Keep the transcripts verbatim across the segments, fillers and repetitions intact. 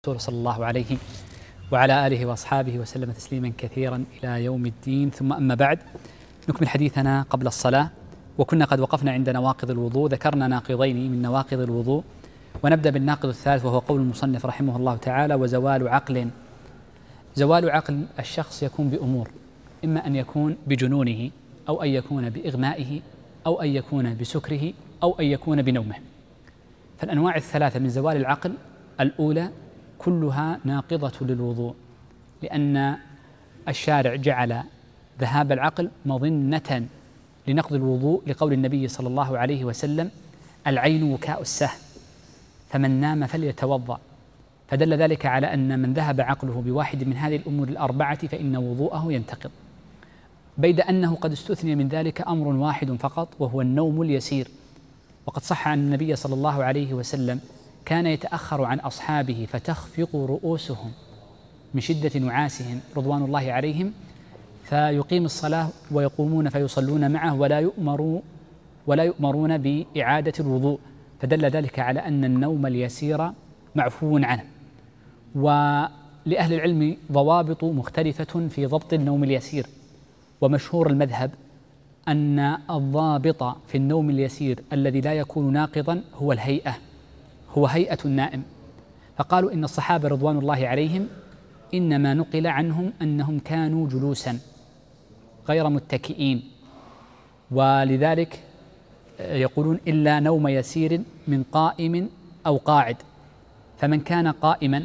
صلى الله عليه وعلى آله وأصحابه وسلم تسليما كثيرا إلى يوم الدين. ثم أما بعد، نكمل حديثنا قبل الصلاة، وكنا قد وقفنا عند نواقض الوضوء، ذكرنا ناقضين من نواقض الوضوء، ونبدأ بالناقض الثالث وهو قول المصنف رحمه الله تعالى: وزوال عقل. زوال عقل الشخص يكون بأمور، إما أن يكون بجنونه، أو أن يكون بإغمائه، أو أن يكون بسكره، أو أن يكون بنومه. فالأنواع الثلاثة من زوال العقل الأولى كلها ناقضة للوضوء، لأن الشارع جعل ذهاب العقل مظنة لنقض الوضوء، لقول النبي صلى الله عليه وسلم: العين وكاء السهم، فمن نام فليتوضأ. فدل ذلك على أن من ذهب عقله بواحد من هذه الأمور الأربعة فإن وضوءه ينتقض، بيد أنه قد استثني من ذلك أمر واحد فقط، وهو النوم اليسير. وقد صح عن النبي صلى الله عليه وسلم كان يتأخر عن أصحابه فتخفق رؤوسهم من شدة نعاسهم رضوان الله عليهم، فيقيم الصلاة ويقومون فيصلون معه ولا يؤمروا ولا يؤمرون بإعادة الوضوء، فدل ذلك على أن النوم اليسير معفو عنه. ولأهل العلم ضوابط مختلفة في ضبط النوم اليسير، ومشهور المذهب أن الضابط في النوم اليسير الذي لا يكون ناقضا هو الهيئة، هو هيئة النائم. فقالوا إن الصحابة رضوان الله عليهم إنما نقل عنهم أنهم كانوا جلوسا غير متكئين، ولذلك يقولون: إلا نوم يسير من قائم أو قاعد. فمن كان قائما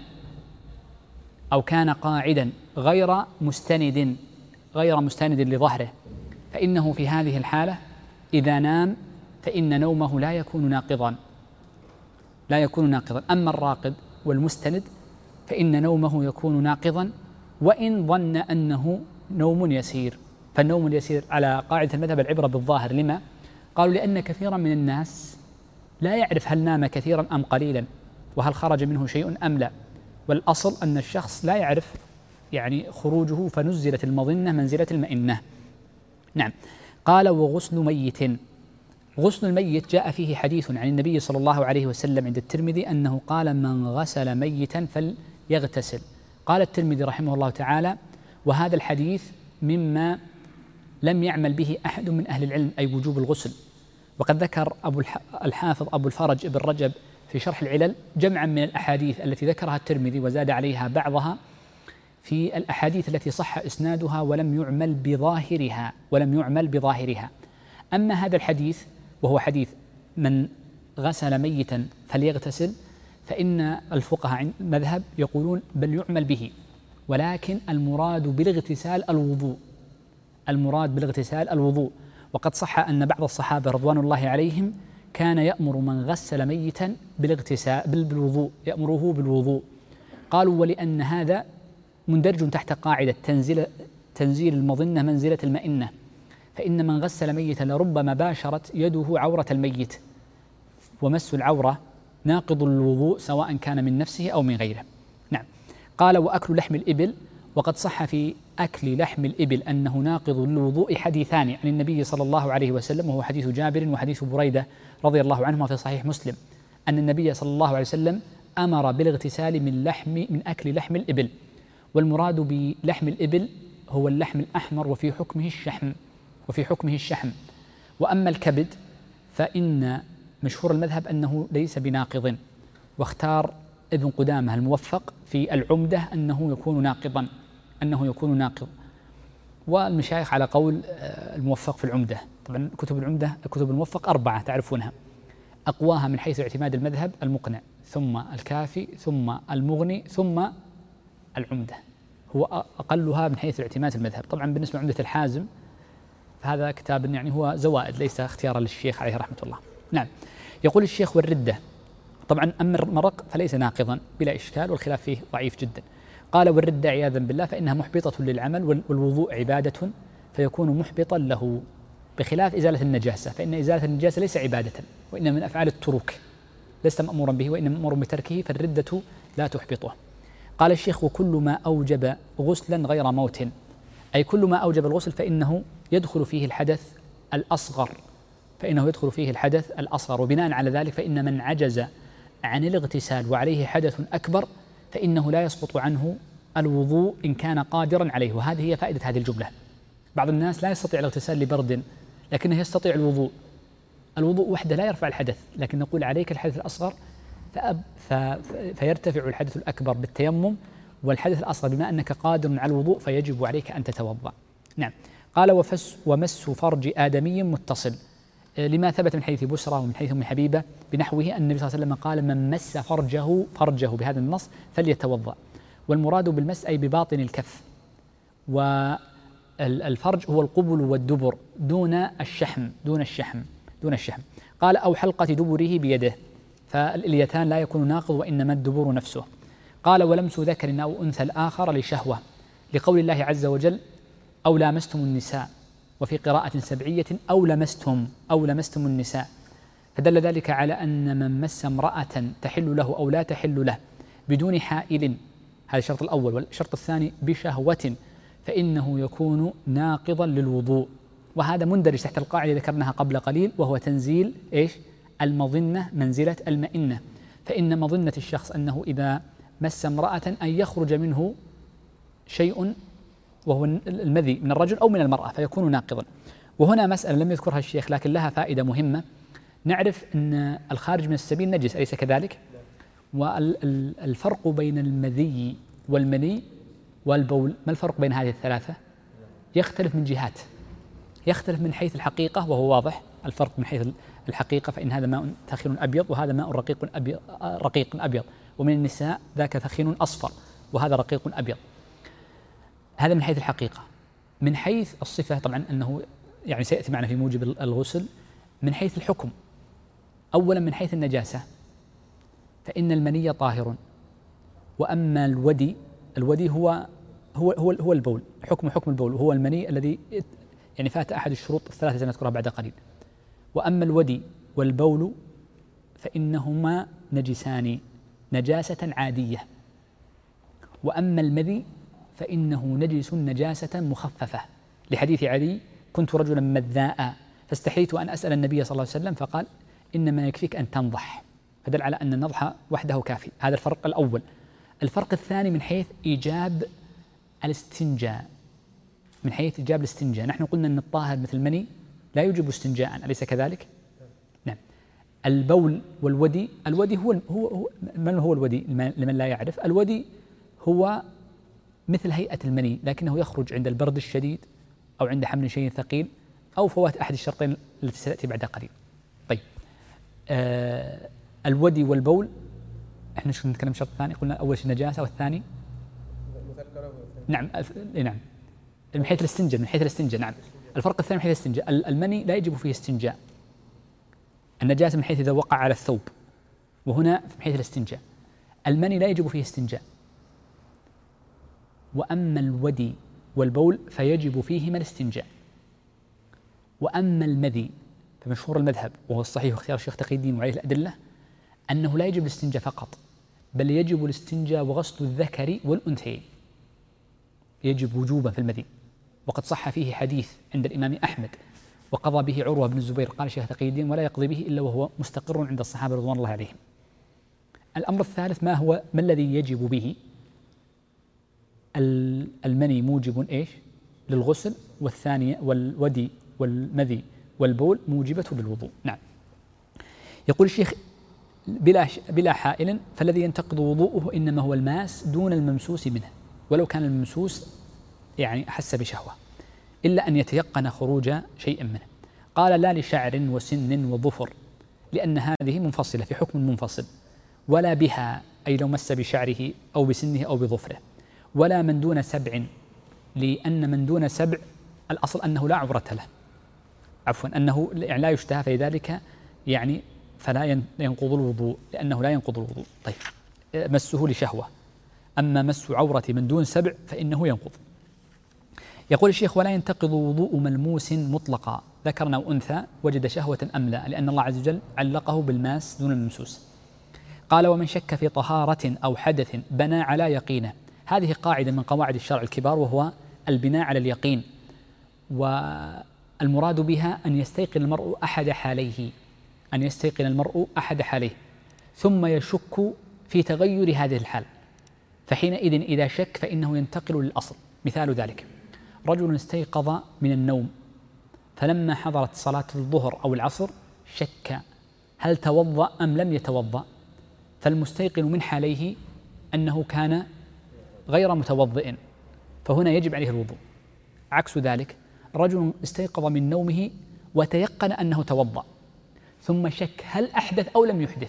أو كان قاعدا غير مستند غير مستند لظهره، فإنه في هذه الحالة إذا نام فإن نومه لا يكون ناقضا لا يكون ناقضا أما الراقد والمستند فإن نومه يكون ناقضا، وإن ظن أنه نوم يسير. فالنوم اليسير على قاعدة المذهب العبرة بالظاهر. لما؟ قالوا: لأن كثيرا من الناس لا يعرف هل نام كثيرا أم قليلا، وهل خرج منه شيء أم لا. والأصل أن الشخص لا يعرف يعني خروجه، فنزلت المظنة منزلة المئنة. نعم. قال: وغسل ميت. غسل الميت جاء فيه حديث عن النبي صلى الله عليه وسلم عند الترمذي أنه قال: من غسل ميتا فليغتسل. قال الترمذي رحمه الله تعالى: وهذا الحديث مما لم يعمل به أحد من أهل العلم، أي وجوب الغسل. وقد ذكر أبو الحافظ أبو الفرج ابن رجب في شرح العلل جمعا من الأحاديث التي ذكرها الترمذي، وزاد عليها بعضها في الأحاديث التي صح إسنادها ولم يعمل بظاهرها ولم يعمل بظاهرها. أما هذا الحديث وهو حديث من غسل ميتا فليغتسل، فإن الفقهاء عند المذهب يقولون بل يعمل به، ولكن المراد بالاغتسال الوضوء المراد بالاغتسال الوضوء وقد صح أن بعض الصحابة رضوان الله عليهم كان يأمر من غسل ميتا بالاغتسال بالوضوء، يأمره بالوضوء. قالوا: ولأن هذا مندرج تحت قاعدة تنزيل تنزيل المظنة منزلة المئنة، فإن من غسل ميتا لربما باشرت يده عورة الميت، ومس العورة ناقض الوضوء سواء كان من نفسه أو من غيره. نعم. قال: وأكل لحم الإبل. وقد صح في أكل لحم الإبل أنه ناقض للوضوء حديثان عن النبي صلى الله عليه وسلم، وهو حديث جابر وحديث بريدة رضي الله عنهما في صحيح مسلم، أن النبي صلى الله عليه وسلم أمر بالاغتسال من لحم من أكل لحم الإبل. والمراد بلحم الإبل هو اللحم الأحمر، وفي حكمه الشحم وفي حكمه الشحم. وأما الكبد فإن مشهور المذهب أنه ليس بناقض، واختار ابن قدامة الموفق في العمدة أنه يكون ناقضا أنه يكون ناقض والمشايخ على قول الموفق في العمدة. طبعا كتب العمدة كتب الموفق أربعة تعرفونها، أقواها من حيث اعتماد المذهب المقنع، ثم الكافي، ثم المغني، ثم العمدة. هو أقلها من حيث اعتماد المذهب. طبعا بالنسبة لعمدة الحازم فهذا كتاب يعني هو زوائد ليس اختيارا للشيخ عليه رحمة الله. نعم. يقول الشيخ: والردة. طبعا أما المرق فليس ناقضا بلا إشكال، والخلاف فيه ضعيف جدا. قال: والردة عياذا بالله فإنها محبطة للعمل، والوضوء عبادة فيكون محبطا له، بخلاف إزالة النجاسة، فإن إزالة النجاسة ليس عبادة، وإنما من أفعال التروك، لست مأمورا به وإنما مأمور بتركه، فالردة لا تحبطه. قال الشيخ: وكل ما أوجب غسلا غير موت، أي كل ما أوجب الغسل فإنه يدخل فيه الحدث الأصغر فإنه يدخل فيه الحدث الأصغر وبناء على ذلك فإن من عجز عن الاغتسال وعليه حدث أكبر فإنه لا يسقط عنه الوضوء إن كان قادرا عليه. وهذه هي فائدة هذه الجملة. بعض الناس لا يستطيع الاغتسال لبرد لكنه يستطيع الوضوء. الوضوء وحده لا يرفع الحدث، لكن نقول عليك الحدث الأصغر فأب ف... فيرتفع الحدث الأكبر بالتيمم، والحدث الأصغر بما أنك قادر على الوضوء فيجب عليك أن تتوضأ. نعم. قال وفس ومس فرج آدمي متصل، لما ثبت من حديث بسرى ومن حديث أم حبيبة بنحوه أن النبي صلى الله عليه وسلم قال من مس فرجه فرجه بهذا النص فليتوضأ. والمراد بالمس أي بباطن الكف، والفرج هو القبل والدبر دون الشحم دون الشحم دون الشحم. قال أو حلقة دبره بيده، فالإليتان لا يكون ناقض وإنما الدبر نفسه. قال ولمس ذكر أو أنثى الآخر لشهوة، لقول الله عز وجل أو لامستم النساء، وفي قراءة سبعية أو لمستم أو لمستم النساء، فدل ذلك على أن من مس امرأة تحل له أو لا تحل له بدون حائل، هذا الشرط الأول. والشرط الثاني بشهوة فإنه يكون ناقضا للوضوء، وهذا مندرج تحت القاعدة ذكرناها قبل قليل، وهو تنزيل إيش؟ المظنة منزلة المئنة. فإن مظنة الشخص أنه إذا مس امرأة أن يخرج منه شيء وهو المذي من الرجل أو من المرأة فيكون ناقضا. وهنا مسألة لم يذكرها الشيخ لكن لها فائدة مهمة. نعرف أن الخارج من السبيل نجس، أليس كذلك؟ والفرق بين المذي والمني والبول، ما الفرق بين هذه الثلاثة؟ يختلف من جهات، يختلف من حيث الحقيقة وهو واضح الفرق من حيث الحقيقة، فإن هذا ماء ثخين أبيض وهذا ماء رقيق أبيض, رقيق أبيض. ومن النساء ذاك ثخين أصفر وهذا رقيق أبيض. هذا من حيث الحقيقة. من حيث الصفة طبعا أنه يعني سيأتي معنا في موجب الغسل. من حيث الحكم، أولا من حيث النجاسة فإن المني طاهر، وأما الودي الودي هو هو هو, هو البول، حكم حكم البول هو المني الذي يعني فات أحد الشروط الثلاثة سنذكرها بعد قليل. وأما الودي والبول فإنهما نجسان نجاسة عادية، وأما المذي فإنه نجس نجاسة مخففة، لحديث علي كنت رجلا مذاء فاستحييت أن أسأل النبي صلى الله عليه وسلم فقال إنما يكفيك أن تنضح، فدل على أن النضح وحده كافي. هذا الفرق الأول. الفرق الثاني من حيث إيجاب الاستنجاء، من حيث إيجاب الاستنجاء نحن قلنا أن الطاهر مثل المني لا يوجب استنجاء، أليس كذلك؟ نعم. البول والودي، الودي هو هو, هو من هو الودي لمن لا يعرف؟ الودي هو مثل هيئة المني لكنه يخرج عند البرد الشديد أو عند حمل شيء ثقيل أو فوات أحد الشرطين التي ستأتي بعد قليل. طيب آه الودي والبول احنا شو نتكلم الشرط الثاني؟ قلنا أول شيء نجاسة والثاني نعم نعم من حيث الاستنجاء من حيث الاستنجاء نعم. الفرق الثاني من حيث الاستنجاء، المني لا يجب فيه استنجاء، النجاسة من حيث إذا وقع على الثوب، وهنا من حيث الاستنجاء المني لا يجب فيه استنجاء. وأما الودي والبول فيجب فيهما الاستنجاء. وأما المذي فمشهور المذهب وهو الصحيح واختيار الشيخ تقي الدين وعليه الأدلة أنه لا يجب الاستنجاء فقط، بل يجب الاستنجاء وغسل الذكر والأنثيين، يجب وجوبا في المذي. وقد صح فيه حديث عند الإمام أحمد وقضى به عروة بن الزبير قال الشيخ تقي الدين ولا يقضي به إلا وهو مستقر عند الصحابة رضوان الله عليهم. الأمر الثالث ما هو ما الذي يجب به؟ المني موجب إيش للغسل، والثانية والودي والمذي والبول موجبة للوضوء. نعم. يقول الشيخ بلا بلا حائل فالذي ينتقض وضوءه إنما هو الماس دون الممسوس منه، ولو كان الممسوس يعني أحس بشهوة، إلا أن يتيقن خروج شيء منه. قال لا لشعر وسن وظفر، لأن هذه منفصلة في حكم منفصل، ولا بها أي لو مس بشعره أو بسنه أو بظفره، ولا من دون سبع، لأن من دون سبع الأصل أنه لا عورة له، عفوا أنه يعني لا يشتهى، فلذلك يعني فلا ينقض الوضوء لأنه لا ينقض الوضوء. طيب مسه لشهوة، أما مس عورة من دون سبع فإنه ينقض. يقول الشيخ ولا ينتقض وضوء ملموس مطلقا ذكرنا وأنثى وجد شهوة أم لا، لأن الله عز وجل علقه بالماس دون الممسوس. قال ومن شك في طهارة أو حدث بنى على يقينه، هذه قاعدة من قواعد الشرع الكبار وهو البناء على اليقين، والمراد بها أن يستيقن المرء أحد حاليه، أن يستيقن المرء أحد حاليه ثم يشك في تغير هذه الحال، فحينئذ إذا شك فإنه ينتقل للأصل. مثال ذلك: رجل استيقظ من النوم فلما حضرت صلاة الظهر أو العصر شك هل توضأ أم لم يتوضأ، فالمستيقن من حاليه أنه كان غير متوضئ، فهنا يجب عليه الوضوء. عكس ذلك: رجل استيقظ من نومه وتيقن أنه توضأ ثم شك هل أحدث أو لم يحدث،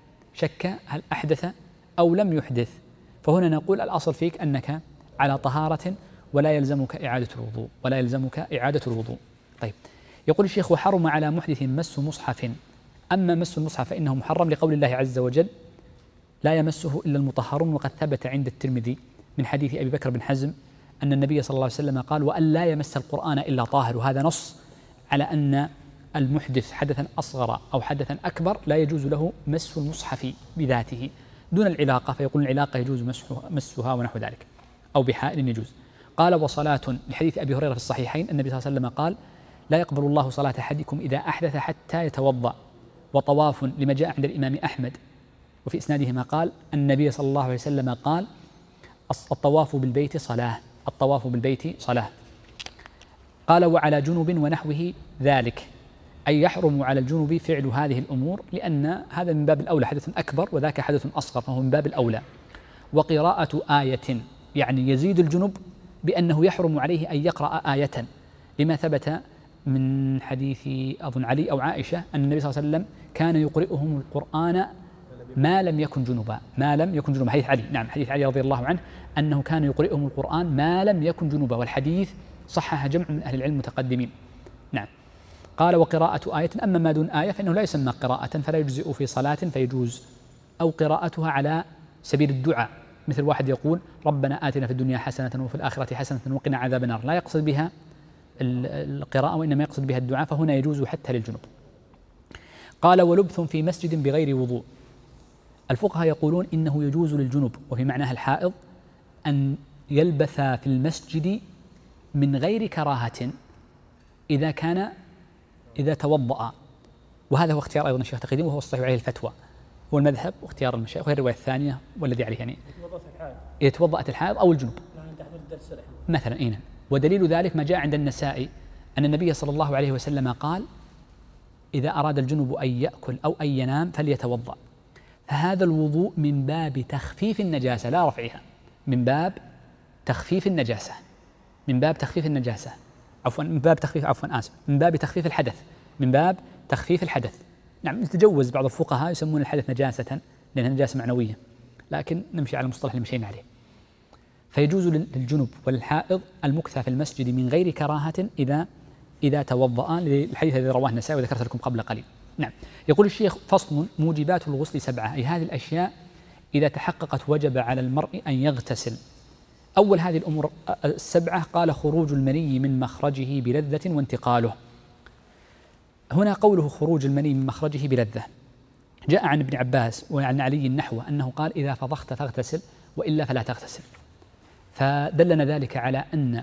شك هل أحدث أو لم يحدث، فهنا نقول الأصل فيك أنك على طهارة ولا يلزمك إعادة الوضوء ولا يلزمك إعادة الوضوء. طيب، يقول الشيخ: وحرم على محدث مس مصحف. أما مس المصحف فإنه محرم لقول الله عز وجل: لا يمسه إلا المطهرون. وقد ثبت عند الترمذي من حديث أبي بكر بن حزم أن النبي صلى الله عليه وسلم قال: وأن لا يمس القرآن إلا طاهر. وهذا نص على أن المحدث حدثا أصغر أو حدثا أكبر لا يجوز له مس المصحف بذاته دون العلاقة، فيقول العلاقة يجوز مسها ونحو ذلك، أو بحائل يجوز. قال: وصلاة، لحديث أبي هريرة في الصحيحين النبي صلى الله عليه وسلم قال: لا يقبل الله صلاة أحدكم إذا أحدث حتى يتوضأ. وطواف، لما جاء عند الإمام أحمد وفي إسناده ما قال النبي صلى الله عليه وسلم قال: الطواف بالبيت صلاة، الطواف بالبيت صلاة. قال: وعلى جنب ونحوه ذلك، أي يحرم على الجنب فعل هذه الأمور، لأن هذا من باب الأولى حدث أكبر وذاك حدث أصغر، فهو من باب الأولى. وقراءة آية، يعني يزيد الجنب بأنه يحرم عليه أن يقرأ آية، لما ثبت من حديث أظن علي أو عائشة أن النبي صلى الله عليه وسلم كان يقرئهم القرآن ما لم يكن جنبا، ما لم يكن جنبا، حديث علي، نعم حديث علي رضي الله عنه أنه كان يقرئهم القرآن ما لم يكن جنبا، والحديث صحح جمع من أهل العلم المتقدمين. نعم. قال: وقراءة آية، أما ما دون آية فإنه لا يسمى قراءة فلا يجزئ في صلاة فيجوز، أو قراءتها على سبيل الدعاء، مثل واحد يقول: ربنا آتنا في الدنيا حسنة وفي الآخرة حسنة وقنا عذاب النار، لا يقصد بها القراءة وإنما يقصد بها الدعاء، فهنا يجوز حتى للجنوب. قال: ولبث في مسجد بغير وضوء. الفقهاء يقولون إنه يجوز للجنوب وفي معناها الحائض أن يلبث في المسجد من غير كراهة إذا كان إذا توضأ، وهذا هو اختيار أيضا الشيخ تقي الدين وهو الصحيح عليه الفتوى، هو المذهب واختيار المشايخ، وهي الرواية الثانية والذي عليه يعني إذا توضأت الحائض أو الجنوب مثلا. إينا. ودليل ذلك ما جاء عند النسائي أن النبي صلى الله عليه وسلم قال: إذا أراد الجنوب أن يأكل أو أن ينام فليتوضأ. فهذا الوضوء من باب تخفيف النجاسة لا رفعها، من باب تخفيف النجاسة، من باب تخفيف النجاسة عفوا من باب تخفيف عفوا آسف من باب تخفيف الحدث، من باب تخفيف الحدث. نعم، يتجوز بعض الفقهاء يسمون الحدث نجاسة لأنها نجاسة معنوية، لكن نمشي على المصطلح اللي مشينا عليه. فيجوز للجنب وللحائض المكثى في المسجد من غير كراهة إذا إذا توضأ، للحديث الذي رواه النسائي وذكرت لكم قبل قليل. نعم. يقول الشيخ: فصل: موجبات الغسل سبعة، أي هذه الأشياء إذا تحققت وجب على المرء أن يغتسل. أول هذه الأمور السبعة قال: خروج المني من مخرجه بلذة وانتقاله. هنا قوله خروج المني من مخرجه بلذة جاء عن ابن عباس وعن علي نحوه أنه قال: إذا فضخت فاغتسل وإلا فلا تغتسل. فدلنا ذلك على أن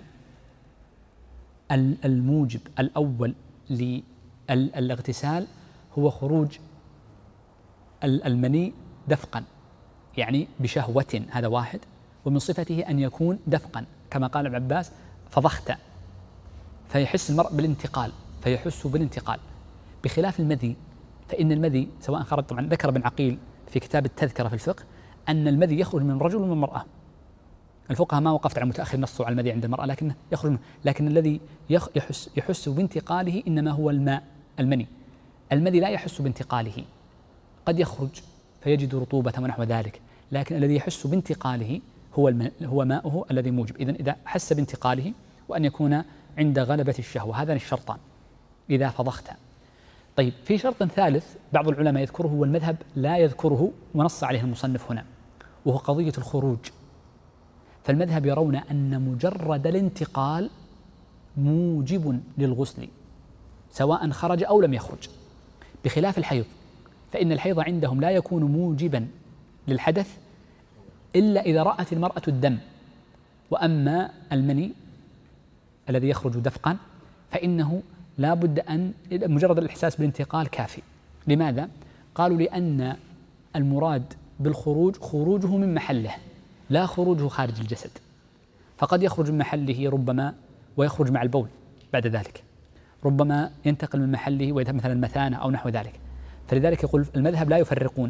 الموجب الأول للاغتسال هو خروج المني دفقا، يعني بشهوة، هذا واحد، ومن صفته أن يكون دفقا كما قال ابن عباس: فضخت، فيحس المرء بالانتقال، فيحس بالانتقال، بخلاف المذي، فإن المذي سواء خرج، طبعا ذكر ابن عقيل في كتاب التذكرة في الفقه أن المذي يخرج من الرجل ومن المرأة. الفقهاء ما وقفت على متأخر نصوا على المذي عند المرأة، لكنه يخرج منه، لكن الذي يحس يحس بانتقاله إنما هو الماء، المني. المذي لا يحس بانتقاله، قد يخرج فيجد رطوبة ونحو ذلك، لكن الذي يحس بانتقاله هو هو ماؤه الذي موجب. إذن إذا حس بانتقاله وأن يكون عند غلبة الشهوة، هذان الشرطان إذا فضخت. طيب، في شرط ثالث بعض العلماء يذكره والمذهب لا يذكره ونص عليه المصنف هنا، وهو قضية الخروج. فالمذهب يرون أن مجرد الانتقال موجب للغسل سواء خرج أو لم يخرج، بخلاف الحيض، فإن الحيض عندهم لا يكون موجبا للحدث إلا إذا رأت المرأة الدم. وأما المني الذي يخرج دفقا فإنه لا بد أن مجرد الإحساس بالانتقال كافي. لماذا؟ قالوا: لأن المراد بالخروج خروجه من محله لا خروجه خارج الجسد، فقد يخرج من محله ربما ويخرج مع البول بعد ذلك، ربما ينتقل من محله ويذهب مثلا المثانة أو نحو ذلك. فلذلك يقول المذهب لا يفرقون،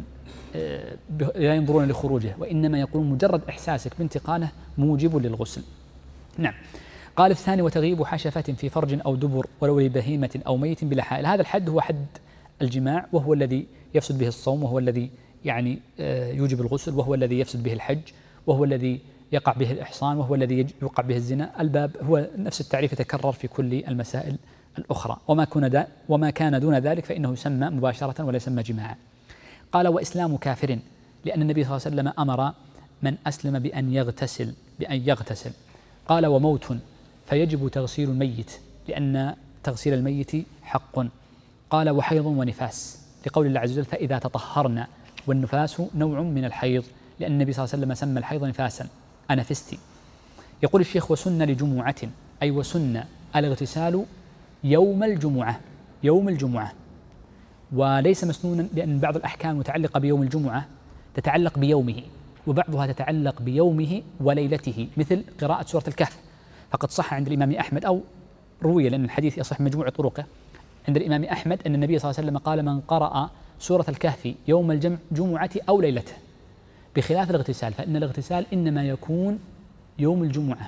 لا ينظرون لخروجه، وإنما يقولون مجرد إحساسك بانتقاله موجب للغسل. نعم. قال الثاني وتغيب حشفة في فرج أو دبر ولو لبهيمة أو ميت بلا حائل. هذا الحد هو حد الجماع، وهو الذي يفسد به الصوم، وهو الذي يعني يوجب الغسل، وهو الذي يفسد به الحج، وهو الذي يقع به الإحصان، وهو الذي يقع به الزنا. الباب هو نفس التعريف يتكرر في كل المسائل الأخرى، وما كان وما كان دون ذلك فإنه يسمى مباشرة ولا يسمى جماعا. قال وإسلام كافر، لأن النبي صلى الله عليه وسلم أمر من أسلم بأن يغتسل بأن يغتسل. قال وموت، فيجب تغسيل الميت، لأن تغسيل الميت حق. قال وحيض ونفاس، لقول الله عز وجل فإذا تطهرنا، والنفاس نوع من الحيض، لأن النبي صلى الله عليه وسلم سمى الحيض نفاسا أنفستي. يقول الشيخ وسن لجمعة، أي وسن الاغتسال يوم الجمعة، يوم الجمعة، وليس مسنونا، لأن بعض الأحكام متعلقة بيوم الجمعة تتعلق بيومه، وبعضها تتعلق بيومه وليلته، مثل قراءة سورة الكهف. فقد صح عند الإمام أحمد، أو روي لأن الحديث يصح مجموع طرقه عند الإمام أحمد، أن النبي صلى الله عليه وسلم قال من قرأ سورة الكهف يوم الجمعة أو ليلته، بخلاف الاغتسال، فإن الاغتسال إنما يكون يوم الجمعة،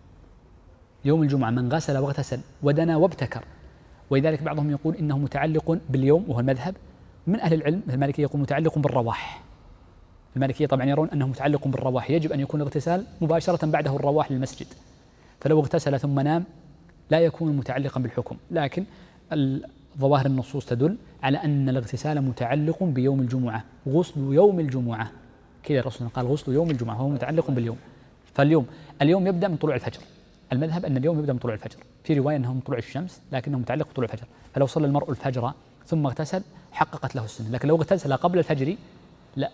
يوم الجمعة من غسل واغتسل ودنا وابتكر. ولذلك بعضهم يقول إنه متعلق باليوم، وهو المذهب من أهل العلم. المالكية يقول متعلق بالرواح، المالكية طبعا يرون أنه متعلق بالرواح، يجب أن يكون الاغتسال مباشرة بعده الرواح للمسجد، فلو اغتسل ثم نام لا يكون متعلقا بالحكم. لكن ظواهر النصوص تدل على أن الاغتسال متعلق بيوم الجمعة، غسل يوم الجمعة، كذا الرسول قال غسل يوم الجمعة، هو متعلق باليوم. فاليوم اليوم يبدأ من طلوع الفجر، المذهب أن اليوم يبدأ من طلوع الفجر، في رواية أنه من طلوع الشمس لكنه متعلق بطلوع الفجر. فلو صلى المرء الفجر ثم اغتسل حققت له السنة، لكن لو اغتسل قبل الفجر لا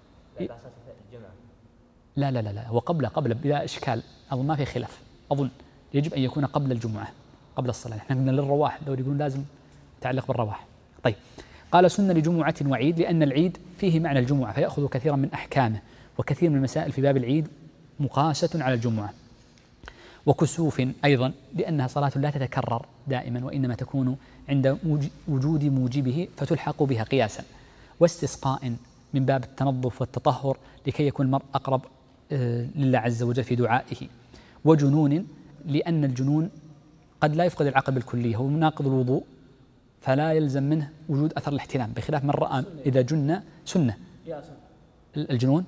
لا لا لا, لا. هو قبل قبل بلا إشكال، أظن ما في خلاف، أظن يجب أن يكون قبل الجمعة، قبل الصلاة. احنا قلنا للرواح، لو يقولون لازم يتعلق بالرواح. طيب قال سنة لجمعة وعيد، لأن العيد فيه معنى الجمعة، فيأخذ كثيرا من أحكامه، وكثير من المسائل في باب العيد مقاسة على الجمعة. وكسوف أيضا، لأنها صلاة لا تتكرر دائما، وإنما تكون عند وجود موجبه فتلحق بها قياسا. واستسقاء من باب التنظف والتطهر، لكي يكون المرء أقرب لله عز وجل في دعائه. وجنون، لأن الجنون قد لا يفقد العقل بالكلية، هو مناقض الوضوء، فلا يلزم منه وجود أثر الاحتلام، بخلاف من رأى إذا جن سنة. الجنون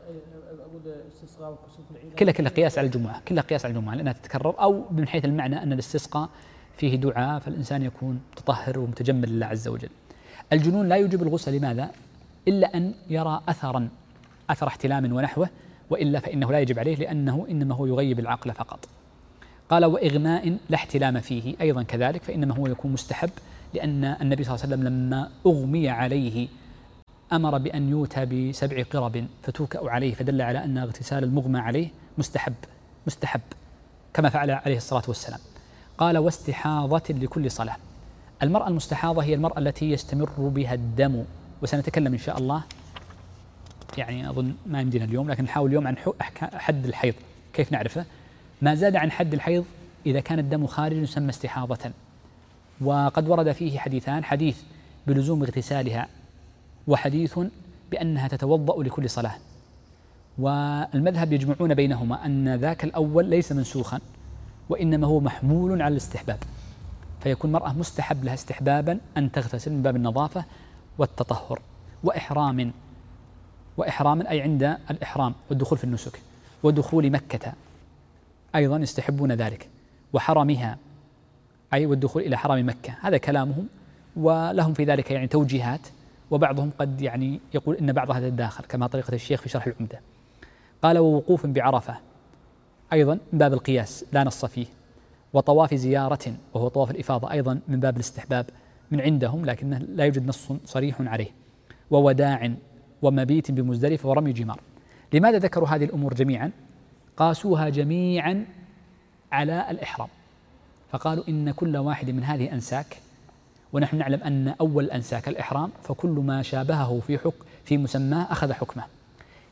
كلها كلها قياس على الجمعة، كلها قياس على الجمعة، لأنها تتكرر، أو من حيث المعنى أن الاستسقاء فيه دعاء، فالإنسان يكون متطهر ومتجمل لله عز وجل. الجنون لا يوجب الغسل، لماذا؟ إلا أن يرى أثرا أثر احتلام ونحوه، وإلا فإنه لا يجب عليه، لأنه إنما هو يغيب العقل فقط. قال وإغماء لا احتلام فيه، أيضا كذلك، فإنما هو يكون مستحب، لأن النبي صلى الله عليه وسلم لما أغمي عليه أمر بأن يؤتى بسبع قرب فتوكأ عليه، فدل على أن اغتسال المغمى عليه مستحب مستحب كما فعل عليه الصلاة والسلام. قال واستحاضة لكل صلاة. المرأة المستحاضة هي المرأة التي يستمر بها الدم، وسنتكلم إن شاء الله، يعني أظن ما يمدينا اليوم، لكن نحاول اليوم عن حد الحيض كيف نعرفه. ما زاد عن حد الحيض إذا كان الدم خارج يسمى استحاضة، وقد ورد فيه حديثان، حديث بلزوم اغتسالها، وحديث بأنها تتوضأ لكل صلاة. والمذهب يجمعون بينهما، أن ذاك الأول ليس منسوخا، وإنما هو محمول على الاستحباب، فيكون مرأة مستحب لها استحبابا أن تغتسل من باب النظافة والتطهر. وإحرام، وإحراما أي عند الإحرام والدخول في النسك، ودخول مكة أيضا يستحبون ذلك، وحرمها أي والدخول إلى حرم مكة. هذا كلامهم، ولهم في ذلك يعني توجيهات، وبعضهم قد يعني يقول إن بعضها تتداخل، كما طريقة الشيخ في شرح العمدة. قال ووقوف بعرفة، أيضا من باب القياس لا نص فيه. وطواف زيارة، وهو طواف الإفاضة، أيضا من باب الاستحباب من عندهم، لكن لا يوجد نص صريح عليه. ووداع، ومبيت بمزدلفة، ورمي جمار. لماذا ذكروا هذه الأمور جميعا؟ قاسوها جميعا على الإحرام، فقالوا إن كل واحد من هذه أنساك، ونحن نعلم أن أول الأنساك الإحرام، فكل ما شابهه في حكم في مسماه أخذ حكمه.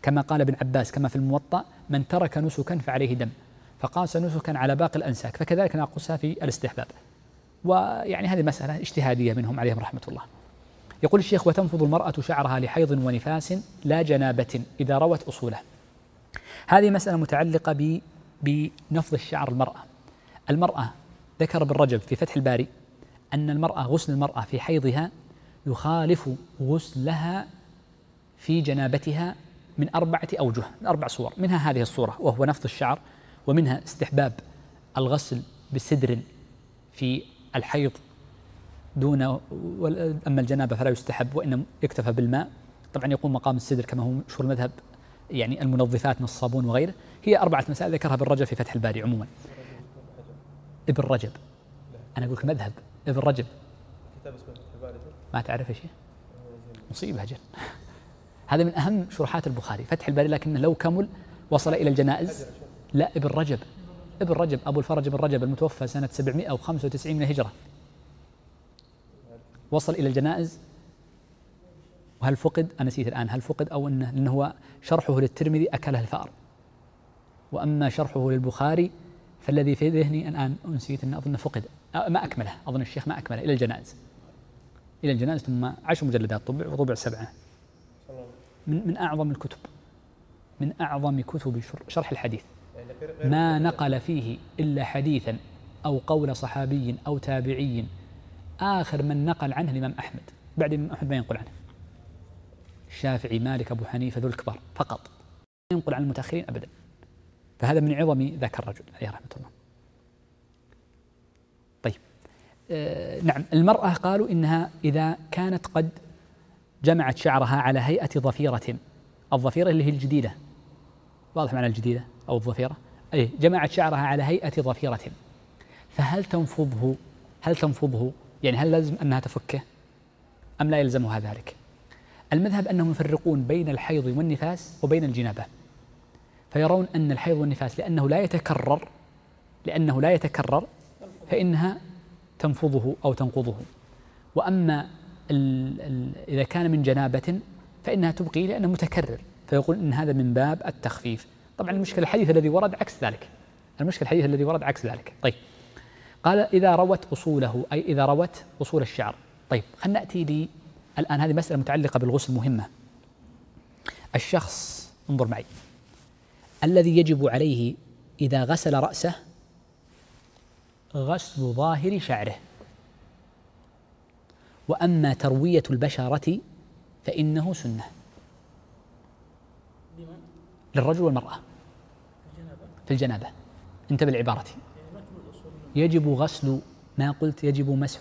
كما قال ابن عباس كما في الموطأ: من ترك نسكا فعليه دم، فقاس نسكا على باقي الأنساك، فكذلك ناقصها في الاستحباب. ويعني هذه مسألة اجتهادية منهم عليهم رحمة الله. يقول الشيخ: وتنفض المرأة شعرها لحيض ونفاس لا جنابة إذا روت أصوله. هذه مسألة متعلقة ب بنفض الشعر المرأة. المرأة ذكر ابن رجب في فتح الباري أن المرأة غسل المرأة في حيضها يخالف غسلها في جنابتها من أربعة أوجه، من أربع صور، منها هذه الصورة وهو نفض الشعر، ومنها استحباب الغسل بسدر في الحيض دون، أما الجنابة فلا يستحب وإنما يكتفى بالماء. طبعا يقوم مقام السدر كما هو مشهور المذهب يعني المنظفات من الصابون وغيره. هي أربعة مسائل ذكرها ابن رجب في فتح الباري عموما. ابن رجب، أنا أقول لك مذهب ابن رجب، ما تعرف شيء؟ مصيبة جل. هذا من أهم شروحات البخاري فتح الباري، لكنه لو كمل وصل إلى الجنائز. لا، ابن رجب، ابن رجب أبو الفرج ابن رجب المتوفى سنة سبعمائة وخمسة وتسعين من الهجرة، وصل إلى الجنائز. وهل فقد؟ أنا نسيت الآن هل فقد أو أنه، لأنه هو شرحه للترمذي أكله الفأر، وأما شرحه للبخاري فالذي في ذهني الآن نسيت أن أظن فقد، ما أكمله، أظن الشيخ ما أكمله إلى الجنائز، إلى الجنائز ثم عشر مجلدات طبع وطبع سبعة. من من أعظم الكتب، من أعظم كتب شرح الحديث، ما نقل فيه إلا حديثا أو قول صحابي أو تابعي آخر من نقل عنه الإمام أحمد، بعد الإمام أحمد ما ينقل عنه. الشافعي، مالك، أبو حنيفة، ذو الكبار فقط، لا ينقل عن المتأخرين أبدا. فهذا من عظم ذاك الرجل عليه رحمة الله. طيب، آه نعم، المرأة قالوا إنها إذا كانت قد جمعت شعرها على هيئة ضفيرة، الضفيرة اللي هي الجديدة، واضح معنى الجديدة أو الضفيرة، أي جمعت شعرها على هيئة ضفيرة، فهل تنفضه؟ هل تنفضه يعني هل لازم أنها تفكه أم لا يلزمها ذلك؟ المذهب أنهم يفرقون بين الحيض والنفاس وبين الجنابة، فيرون أن الحيض والنفاس لأنه لا يتكرر لأنه لا يتكرر فإنها تنفضه أو تنقضه، وأما ال ال إذا كان من جنابة فإنها تبقي لأنه متكرر، فيقول أن هذا من باب التخفيف. طبعا المشكلة الحديث الذي ورد عكس ذلك، المشكلة الحديث الذي ورد عكس ذلك. طيب، قال إذا روت أصوله، أي إذا روت أصول الشعر. طيب، خلنا نأتي لي الآن، هذه مسألة متعلقة بالغسل مهمة. الشخص، انظر معي، الذي يجب عليه إذا غسل رأسه غسل ظاهر شعره، وأما تروية البشرة فإنه سنة للرجل والمرأة في الجنابة. انتبه لعبارتي، يجب غسل، ما قلت يجب مسح،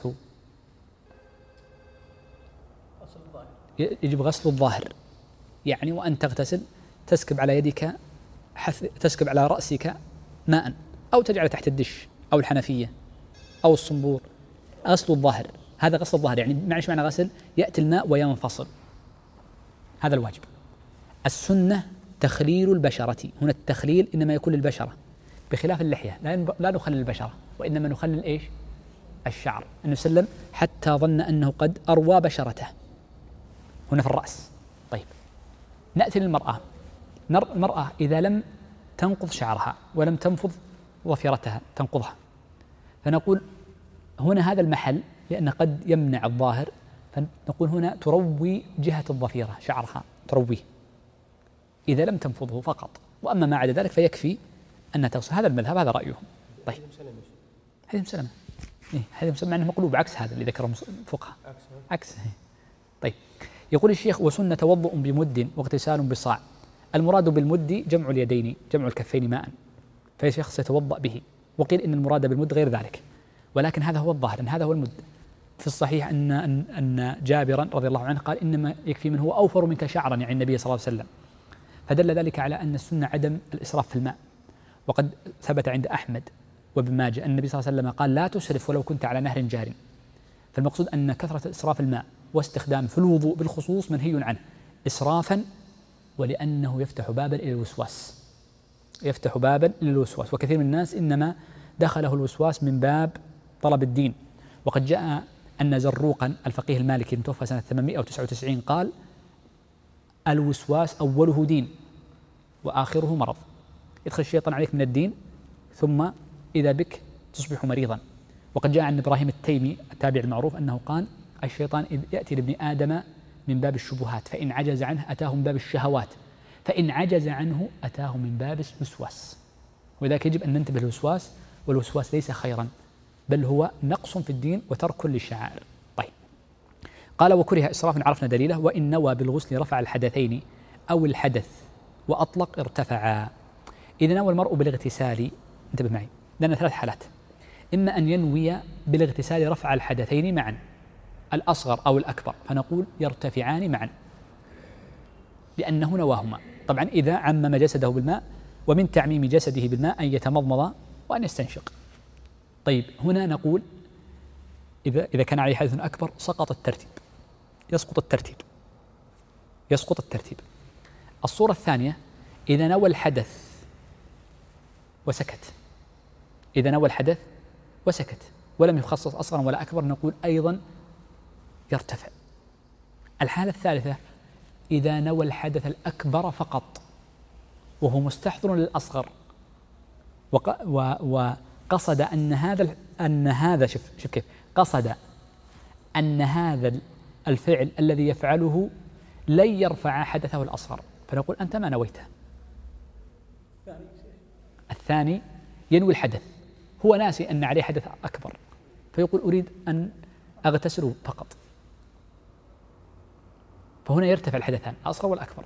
يجب غسل الظاهر، يعني وأن تغتسل تسكب على يدك حث، تسكب على رأسك ماء أو تجعل تحت الدش أو الحنفية أو الصنبور، غسل الظاهر. هذا غسل الظاهر، يعني معلش معنى غسل يأتي الماء وينفصل، هذا الواجب. السنة تخليل البشرة، هنا التخليل إنما يكون للبشرة، بخلاف اللحية لا لا نخلل البشرة وإنما نخلل إيش؟ الشعر. النبي صلى الله عليه وسلم حتى ظن أنه قد أروى بشرته هنا في الرأس. طيب، نأتي للمرأة. المرأة إذا لم تنقض شعرها ولم تنفض ضفيرتها تنقضها، فنقول هنا هذا المحل لأن قد يمنع الظاهر، فنقول هنا تروي جهة الضفيرة شعرها ترويه إذا لم تنفضه فقط، وأما ما عدا ذلك فيكفي أن تغسل. هذا المذهب، هذا رأيهم. طيب، هذه مسلمة، إيه هذه مسلمة أنه مقلوب عكس هذا اللي ذكره الفقهاء، عكس. طيب، يقول الشيخ: وسن توضؤ بمد واغتسال بصاع. المراد بالمد جمع اليدين، جمع الكفين ماء، فالشخص يتوضأ به. وقيل إن المراد بالمد غير ذلك، ولكن هذا هو الظاهر أن هذا هو المد. في الصحيح أن أن, أن جابرا رضي الله عنه قال: إنما يكفي من هو أوفر منك شعرا، يعني النبي صلى الله عليه وسلم، فدل ذلك على أن السنة عدم الإسراف في الماء. وقد ثبت عند أحمد وابن ماجه أن النبي صلى الله عليه وسلم قال: لا تسرف ولو كنت على نهر جار. فالمقصود أن كثرة إسراف الماء واستخدام في الوضوء بالخصوص منهي عنه إسرافا، ولأنه يفتح بابا إلى الوسواس، يفتح بابا إلى الوسواس. وكثير من الناس إنما دخله الوسواس من باب طلب الدين. وقد جاء أن زروقا الفقيه المالكي المتوفى سنة ثمانمائة وتسعة وتسعين قال: الوسواس أوله دين، وآخره مرض. يدخل الشيطان عليك من الدين ثم إذا بك تصبح مريضا. وقد جاء عن إبراهيم التيمي التابع المعروف أنه قال الشيطان إذ يأتي لابن آدم من باب الشبهات فإن عجز عنه أتاه من باب الشهوات فإن عجز عنه أتاه من باب الوسواس. ولذلك يجب أن ننتبه للوسواس، والوسواس ليس خيرا بل هو نقص في الدين وترك للشعائر. طيب قال وكره إسراف عرفنا دليله. وإن نوى بالغسل رفع الحدثين أو الحدث وأطلق ارتفعا. إذا نوى المرء بالاغتسال، انتبه معي لأن ثلاث حالات، إما أن ينوي بالاغتسال رفع الحدثين معا الأصغر أو الأكبر فنقول يرتفعان معا لأنه نواهما. طبعا إذا عمم جسده بالماء، ومن تعميم جسده بالماء أن يتمضمض وأن يستنشق. طيب هنا نقول إذا إذا كان عليه حدث أكبر سقط الترتيب، يسقط الترتيب يسقط الترتيب. الصورة الثانية إذا نوى الحدث وسكت، إذا نوى الحدث وسكت ولم يخصص أصغر ولا أكبر نقول أيضا يرتفع. الحالة الثالثة إذا نوى الحدث الأكبر فقط وهو مستحضر للأصغر وقصد أن هذا أن هذا شوف شوف كيف قصد أن هذا الفعل الذي يفعله لن يرفع حدثه الأصغر فنقول أنت ما نويته. الثاني ينوي الحدث، هو ناسي أن عليه حدث أكبر فيقول أريد أن أغتسل فقط، فهنا يرتفع الحدثان الأصغر والأكبر،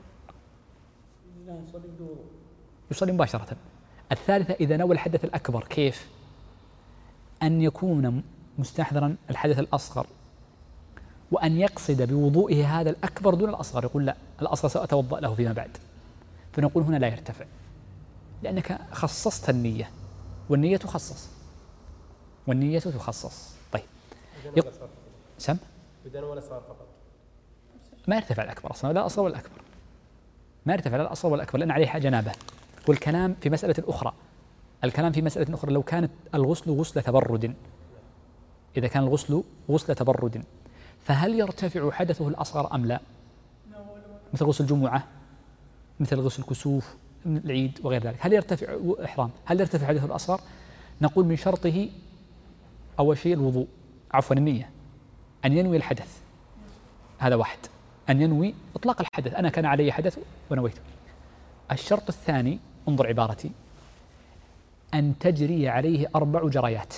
يصلي مباشرة. الثالثة إذا نوى الحدث الأكبر كيف؟ أن يكون مستحضرا الحدث الأصغر وأن يقصد بوضوئه هذا الأكبر دون الأصغر، يقول لا الأصغر سأتوضأ له فيما بعد، فنقول هنا لا يرتفع لأنك خصصت النية والنية تخصص والنية تخصص. طيب يق... سم بدون ولا صار فقط ما يرتفع الأكبر أصلا، لا الأصغر ولا الأكبر ما يرتفع لا الأصغر ولا الأكبر لأن عليه جنابة. والكلام في مسألة أخرى، الكلام في مسألة أخرى لو كانت الغسل غسل تبرد، إذا كان الغسل غسل تبرد فهل يرتفع حدثه الأصغر أم لا؟ مثل غسل الجمعة، مثل غسل الكسوف، العيد وغير ذلك، هل يرتفع إحرام هل يرتفع حدثه الأصغر؟ نقول من شرطه أول شيء الوضوء عفوا النية، أن ينوي الحدث، هذا واحد، أن ينوي إطلاق الحدث، أنا كان علي حدث ونويته. الشرط الثاني انظر عبارتي، أن تجري عليه أربع جريات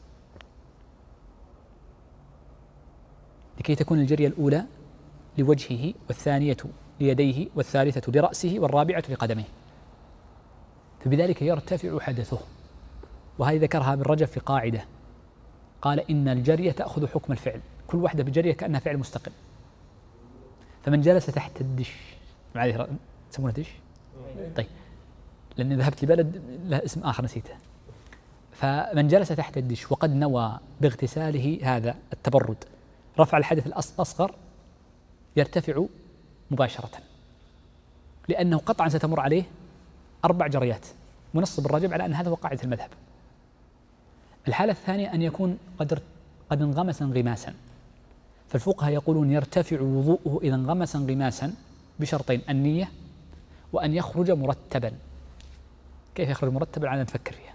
لكي تكون الجرية الأولى لوجهه والثانية ليديه والثالثة لرأسه والرابعة لقدميه، فبذلك يرتفع حدثه. وهذه ذكرها ابن رجب في قاعدة قال إن الجرية تأخذ حكم الفعل، كل واحدة بجرية كأنها فعل مستقل. فمن جلس تحت الدش معليش تسمونه دش؟ طيب لأني ذهبت لبلد له اسم آخر نسيته. فمن جلس تحت الدش وقد نوى باغتساله هذا التبرد رفع الحدث الأصغر يرتفع مباشرة لأنه قطعا ستمر عليه أربع جريات، منصب الرجب على أن هذا هو قاعدة المذهب. الحالة الثانية أن يكون قد قد انغمس انغماسا، فالفقهاء يقولون يرتفع وضوءه إذا انغمس انغماسا بشرطين، النية وأن يخرج مرتبا. كيف يخرج مرتبا؟ على نفكر فيها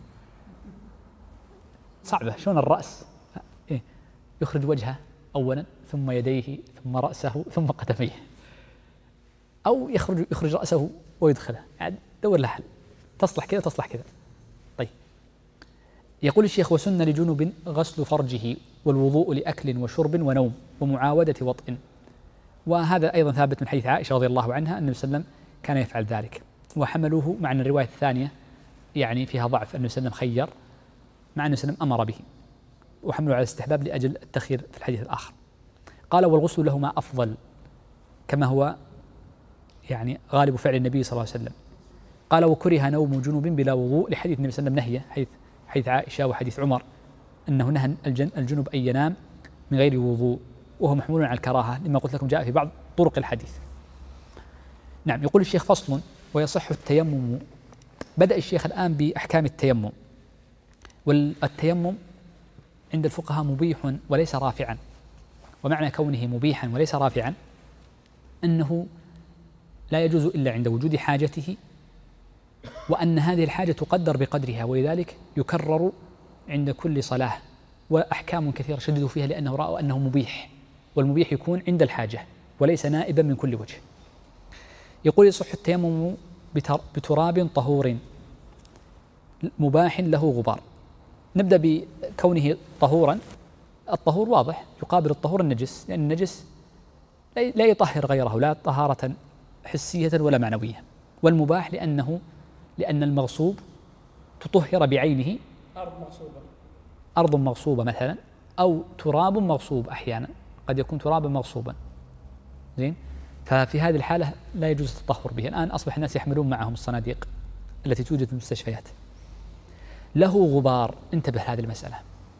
صعبة، شلون الرأس إيه؟ يخرج وجهه أولا ثم يديه ثم رأسه ثم قدميه، أو يخرج يخرج رأسه ويدخله، يعني دور لها حل، تصلح كذا تصلح كذا. طيب يقول الشيخ وسن لجنب غسل فرجه والوضوء لأكل وشرب ونوم ومعاودة وطئ. وهذا أيضا ثابت من حديث عائشة رضي الله عنها أن النبي صلى الله عليه وسلم كان يفعل ذلك، وحملوه مع أن الرواية الثانية يعني فيها ضعف، أن النبي صلى الله عليه وسلم خير مع أن النبي صلى الله عليه وسلم أمر به، وحملوا على الاستحباب لأجل التخيير في الحديث الآخر. قال والغسل لهما أفضل كما هو يعني غالب فعل النبي صلى الله عليه وسلم. قال وكره نوم جنوب بلا وضوء لحديث النبي صلى الله عليه وسلم نهيه، حديث حديث عائشة وحديث عمر أنه نهى الجنوب أن ينام من غير وضوء، وهو محمول على الكراهة لما قلت لكم جاء في بعض طرق الحديث. نعم. يقول الشيخ فصل ويصح التيمم. بدأ الشيخ الآن بأحكام التيمم، والتيمم عند الفقهاء مبيح وليس رافعا، ومعنى كونه مبيحا وليس رافعا أنه لا يجوز إلا عند وجود حاجته وأن هذه الحاجة تقدر بقدرها، ولذلك يكرر عند كل صلاة، وأحكام كثيرة شددوا فيها لأنه رأوا أنه مبيح، والمبيح يكون عند الحاجة وليس نائبا من كل وجه. يقول يصح التيمم بتراب طهور مباح له غبار. نبدأ بكونه طهورا. الطهور واضح يقابل الطهور النجس، لأن النجس لا يطهر غيره، لا طهارة حسية ولا معنوية. والمباح لأنه لأن المغصوب تطهر بعينه، أرض مغصوبة أرض مغصوبة مثلا، أو تراب مغصوب، أحيانا قد يكون ترابا مغصوبا. زين، ففي هذه الحالة لا يجوز التطهر به. الآن أصبح الناس يحملون معهم الصناديق التي توجد في المستشفيات. له غبار. انتبه هذه المسألة.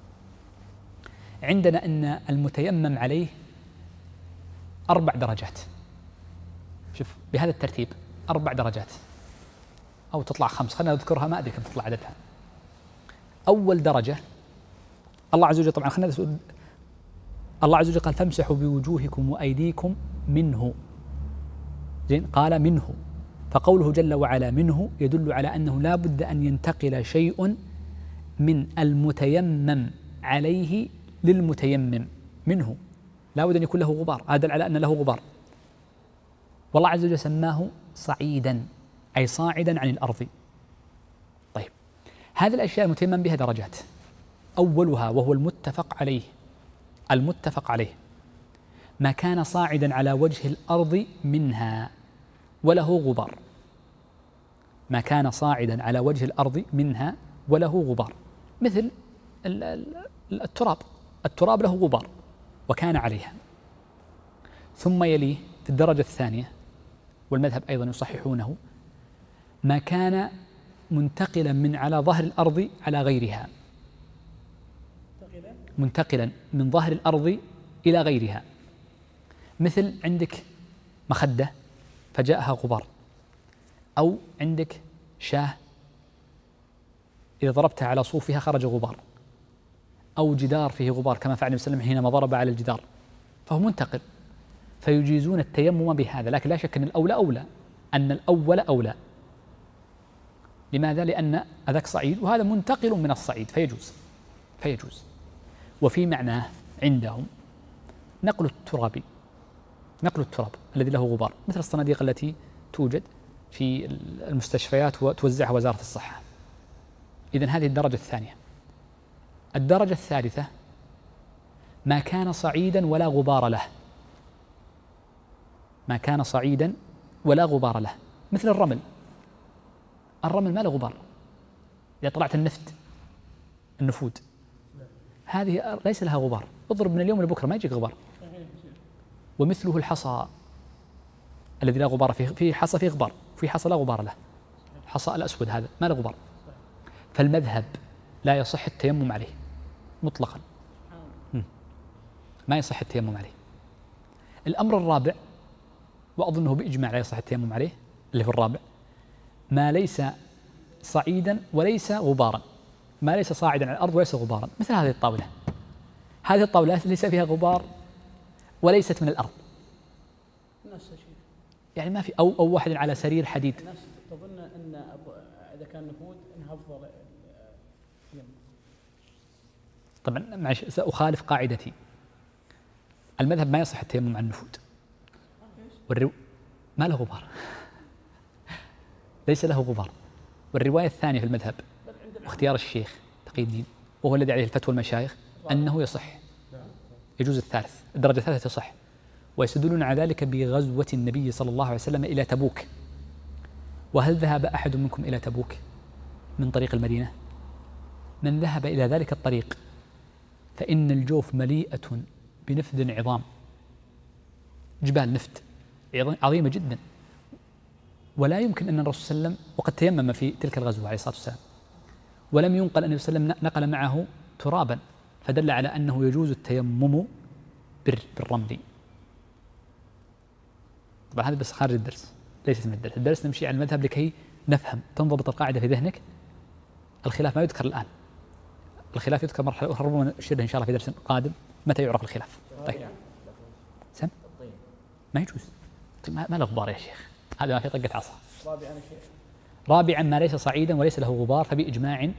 عندنا أن المتيمم عليه أربع درجات. شوف بهذا الترتيب أربع درجات أو تطلع خمس، خلينا نذكرها، ما أدري كم تطلع عددها. أول درجة الله عز وجل، طبعا خلينا نسأل، الله عز وجل قال فامسحوا بوجوهكم وأيديكم منه. زين، قال منه، فقوله جل وعلا منه يدل على أنه لا بد أن ينتقل شيء من المتيمم عليه للمتيمم منه، لا بد أن يكون له غبار. هذا دل على أن له غبار. والله عز وجل سماه صعيدا، أي صاعدا عن الأرض. طيب، هذه الأشياء المتيمم بها درجات. أولها وهو المتفق عليه، المتفق عليه ما كان صاعدا على وجه الأرض منها وله غبار. ما كان صاعدا على وجه الأرض منها وله غبار، مثل التراب. التراب له غبار وكان عليها. ثم يليه في الدرجة الثانية، والمذهب أيضا يصححونه، ما كان منتقلا من على ظهر الأرض على غيرها، منتقلا من ظهر الأرض إلى غيرها. مثل عندك مخدة فجاءها غبار، أو عندك شاة إذا ضربتها على صوفها خرج غبار، أو جدار فيه غبار كما فعل النبي صلى الله عليه وسلم حينما ضرب على الجدار، فهو منتقل، فيجيزون التيمم بهذا. لكن لا شك أن الأولى أولى، أن الأول أولى. لماذا؟ لأن هذاك صعيد وهذا منتقل من الصعيد، فيجوز فيجوز وفي معناه عندهم نقل التراب، نقل التراب الذي له غبار، مثل الصناديق التي توجد في المستشفيات وتوزعها وزارة الصحة. إذن هذه الدرجة الثانية. الدرجة الثالثة ما كان صعيدا ولا غبار له، ما كان صعيدا ولا غبار له، مثل الرمل. الرمل ما له غبار، إذا طلعت النفط النفود هذه ليس لها غبار، اضرب من اليوم لبكرة ما يجيك غبار. ومثله الحصى الذي لا غبار فيه، فيه حصى فيه غبار، فيه حصى لا غبار له، الحصى الأسود هذا ما له غبار. فالمذهب لا يصح التيمم عليه مطلقا، ما يصح التيمم عليه. الأمر الرابع، وأظنه بإجماع لا يصح التيمم عليه، اللي هو الرابع، ما ليس صعيدا وليس غبارا، ما ليس صاعدا على الأرض وليس غبارا، مثل هذه الطاولة. هذه الطاولة ليس فيها غبار وليست من الأرض، نفس الشيء يعني ما في، أو أو واحد على سرير حديد. الناس تظن أن إذا كان نفود أنها أفضل. طبعا معش سأخالف قاعدتي، المذهب ما يصح التيمم عن النفود، والرو... ما له غبار ليس له غبار. والرواية الثانية في المذهب واختيار الشيخ تقي الدين، وهو الذي عليه الفتوى المشايخ، أنه يصح، يجوز الثالث، الدرجة الثالثة تصح. ويستدلون على ذلك بغزوة النبي صلى الله عليه وسلم إلى تبوك. وهل ذهب أحد منكم إلى تبوك من طريق المدينة؟ من ذهب إلى ذلك الطريق فإن الجوف مليئة بنفد عظام، جبال نفط عظيمة جدا، ولا يمكن أن الرسول صلى الله عليه وسلم، وقد تيمم في تلك الغزوة عليه الصلاة والسلام، ولم ينقل أن النبي صلى الله عليه وسلم نقل معه ترابا، فدل على أنه يجوز التيمم بالرمل. طبعا هذا بس خارج الدرس، ليست من الدرس. الدرس نمشي على المذهب لكي نفهم، تنضبط القاعدة في ذهنك. الخلاف ما يذكر الآن، الخلاف يذكر مرحلة أخرى، ربما نشيرها إن شاء الله في درس قادم متى يعرف الخلاف. طيب سم ما يجوز. طيب ما له غبار يا شيخ، هذا ما في طقة عصا. رابعا شيء رابعا ما ليس صعيدا وليس له غبار فبإجماع، يعني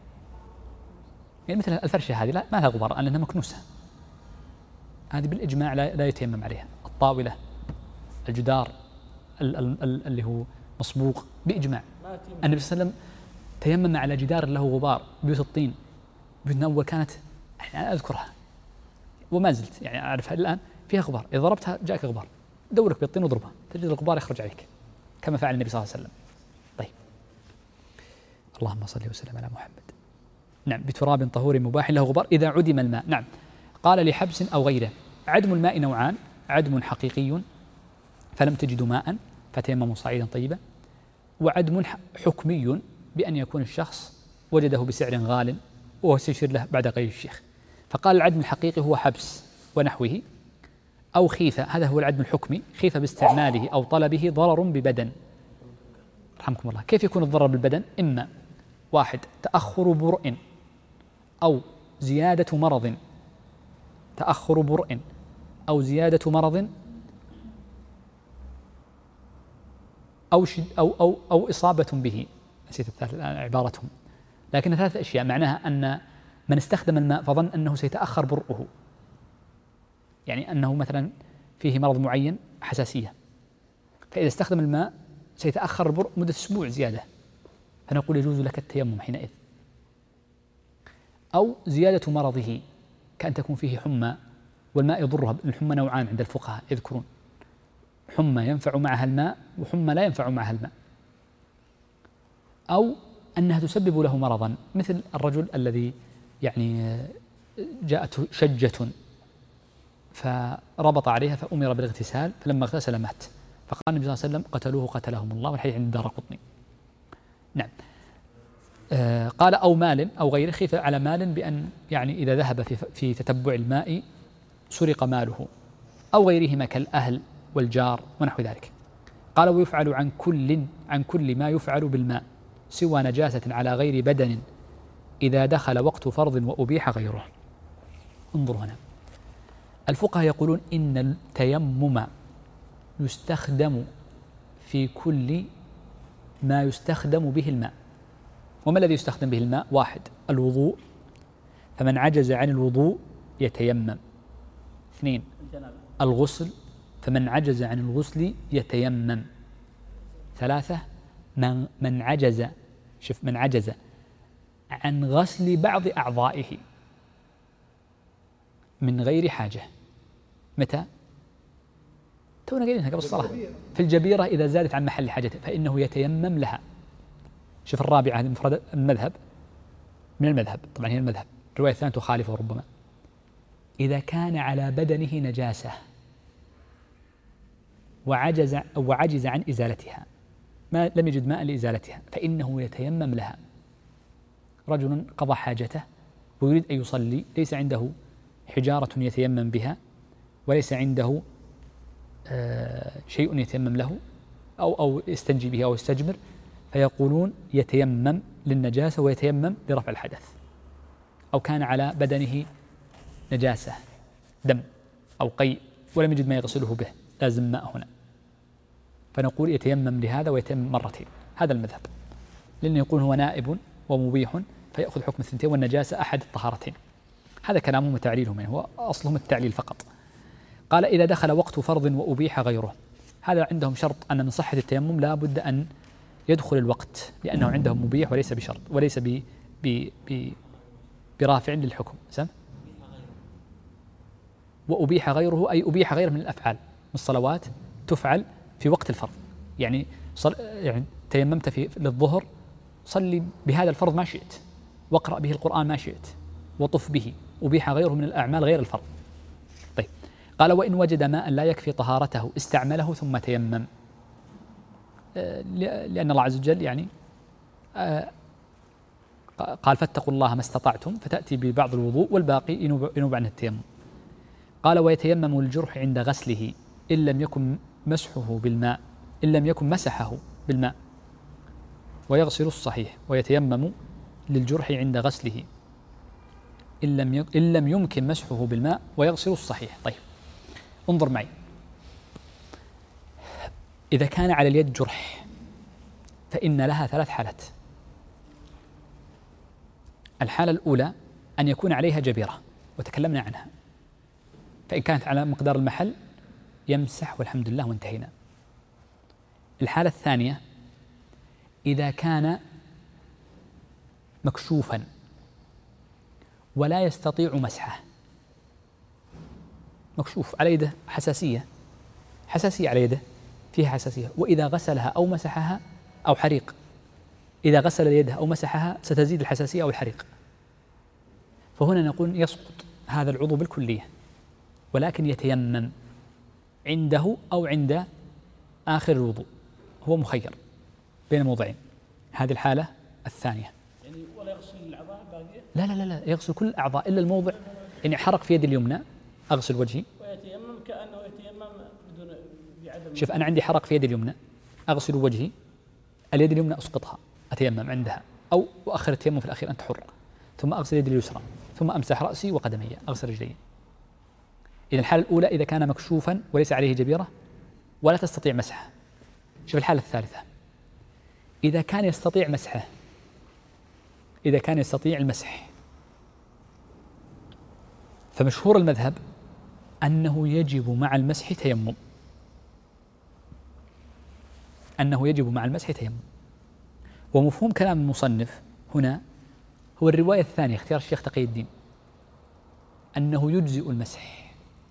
مثل الفرشة هذه لا ما لها غبار لأنها مكنوسة، هذه بالإجماع لا, لا يتيمم عليها. الطاولة، الجدار ال ال ال اللي هو مصبوغ بإجماع. النبي صلى الله عليه وسلم تيمم على جدار له غبار، بيوت الطين، بيوتنا أول كانت يعني أذكرها وما زلت يعني أعرفها الآن فيها غبار، إذا ضربتها جاءك غبار، دورك بالطين وضربها تجد الغبار يخرج عليك كما فعل النبي صلى الله عليه وسلم. طيب اللهم صل وسلم على محمد. نعم بتراب طهور مباح له غبار إذا عدم الماء. نعم قال لحبس أو غيره. عدم الماء نوعان، عدم حقيقي فلم تجدوا ماء فتيمموا صعيدا طيبا، وعدم حكمي بأن يكون الشخص وجده بسعر غال وهو سيشير له بعد غير الشيخ. فقال العدم الحقيقي هو حبس ونحوه أو خيفة، هذا هو العدم الحكمي، خيفة باستعماله أو طلبه ضرر ببدن. رحمكم الله. كيف يكون الضرر بالبدن؟ إما واحد تأخر برء أو زيادة مرض، تأخر برء أو زيادة مرض أو شد أو أو أو إصابة به، نسيت الثالث الآن عبارتهم، لكن ثلاث أشياء معناها أن من استخدم الماء فظن أنه سيتأخر برؤه، يعني أنه مثلا فيه مرض معين حساسية، فإذا استخدم الماء سيتأخر البرء مدة أسبوع زيادة، فنقول يجوز لك التيمم حينئذ. أو زيادة مرضه كأن تكون فيه حمى والماء يضرها، الحمى نوعان عند الفقهاء يذكرون، حمى ينفع معها الماء وحمى لا ينفع معها الماء، أو أنها تسبب له مرضا، مثل الرجل الذي يعني جاءته شجة فربط عليها فأمر بالاغتسال فلما اغتسل مات، فقال النبي صلى الله عليه وسلم قتلوه قتلهم الله، والحديث عند الدارقطني. نعم. آه قال أو مال أو غيره، خيف على مال بأن يعني إذا ذهب في, في تتبع الماء سرق ماله، أو غيرهما كالأهل والجار ونحو ذلك. قال ويفعل عن كل عن كل ما يفعل بالماء سوى نجاسة على غير بدن إذا دخل وقت فرض وأبيح غيره. انظروا هنا، الفقهاء يقولون إن التيمم يستخدم في كل ما يستخدم به الماء. وما الذي يستخدم به الماء؟ واحد الوضوء، فمن عجز عن الوضوء يتيمم. اثنين الغسل، فمن عجز عن الغسل يتيمم. ثلاثة من من عجز شوف من عجز عن غسل بعض أعضائه من غير حاجة. متى؟ تونا قايلينها قبل الصلاة، في الجبيرة إذا زادت عن محل حاجته فإنه يتيمم لها. شوف الرابعة هذه مفردة المذهب، من المذهب طبعا هي المذهب، الرواية الثانية تخالفه ربما. إذا كان على بدنه نجاسة وعجز أو عجز عن إزالتها، ما لم يجد ماء لإزالتها، فإنه يتيمم لها. رجل قضى حاجته ويريد أن يصلي، ليس عنده حجارة يتيمم بها وليس عنده آه شيء يتيمم له أو أو يستنجي به أو يستجمر، فيقولون يتيمم للنجاسة ويتيمم لرفع الحدث. أو كان على بدنه نجاسة دم أو قيء ولم يجد ما يغسله به، لازم ماء هنا، فنقول يتيمم لهذا ويتيمم مرتين. هذا المذهب، لأنه يقول هو نائب ومبيح فيأخذ حكم الثنتين والنجاسة أحد الطهارتين. هذا كلامهم وتعليلهم، يعني هو أصلهم التعليل فقط. قال إذا دخل وقت فرض وأبيح غيره، هذا عندهم شرط أن من صحة التيمم لا بد أن يدخل الوقت، لأنه عندهم مبيح وليس بشرط وليس ب ب ب برافع للحكم. سم وأبيح غيره أي أبيح غيره من الأفعال، من الصلوات تفعل في وقت الفرض، يعني صل... يعني تيممت في للظهر، صلي بهذا الفرض ما شئت، واقرأ به القرآن ما شئت، وطف به. أبيح غيره من الأعمال غير الفرض. طيب قال وإن وجد ماء لا يكفي طهارته استعمله ثم تيمم، لأن الله عز وجل يعني قال فاتقوا الله ما استطعتم، فتأتي ببعض الوضوء والباقي ينوب عنه التيمم. قال ويتيمم الجرح عند غسله إن لم يكن مسحه بالماء إن لم يكن مسحه بالماء ويغسل الصحيح، ويتيمم للجرح عند غسله إن لم إن لم يمكن مسحه بالماء ويغسل الصحيح. طيب انظر معي، إذا كان على اليد جرح فإن لها ثلاث حالات. الحالة الأولى أن يكون عليها جبيرة وتكلمنا عنها، فإن كانت على مقدار المحل يمسح والحمد لله وانتهينا. الحالة الثانية إذا كان مكشوفا ولا يستطيع مسحه، مكشوف على يده حساسية حساسية على يده فيها حساسية، وإذا غسلها أو مسحها أو حريق، إذا غسل يده أو مسحها ستزيد الحساسية أو الحريق، فهنا نقول يسقط هذا العضو بالكلية، ولكن يتيمم عنده أو عند آخر الوضوء، هو مخير بين الموضعين. هذه الحالة الثانية. يعني ولا يغسل الأعضاء باقية؟ لا لا لا لا يغسل كل الأعضاء إلا الموضع. يعني حرق في يدي اليمنى أغسل وجهي ويتيمم كأنه يتيمم بدون بعدم. شوف أنا عندي حرق في يدي اليمنى أغسل وجهي، اليد اليمنى أسقطها أتيمم عندها، أو أؤخر التيمم في الأخير أنت حر، ثم أغسل يدي اليسرى، ثم أمسح رأسي وقدمي، أغسل رجلي. إذا الحالة الأولى إذا كان مكشوفا وليس عليه جبيرة ولا تستطيع مسحه. شوف الحالة الثالثة إذا كان يستطيع مسحه، إذا كان يستطيع المسح، فمشهور المذهب أنه يجب مع المسح تيمم، أنه يجب مع المسح تيمم. ومفهوم كلام المصنف هنا هو الرواية الثانية اختيار الشيخ تقي الدين، أنه يجزئ المسح.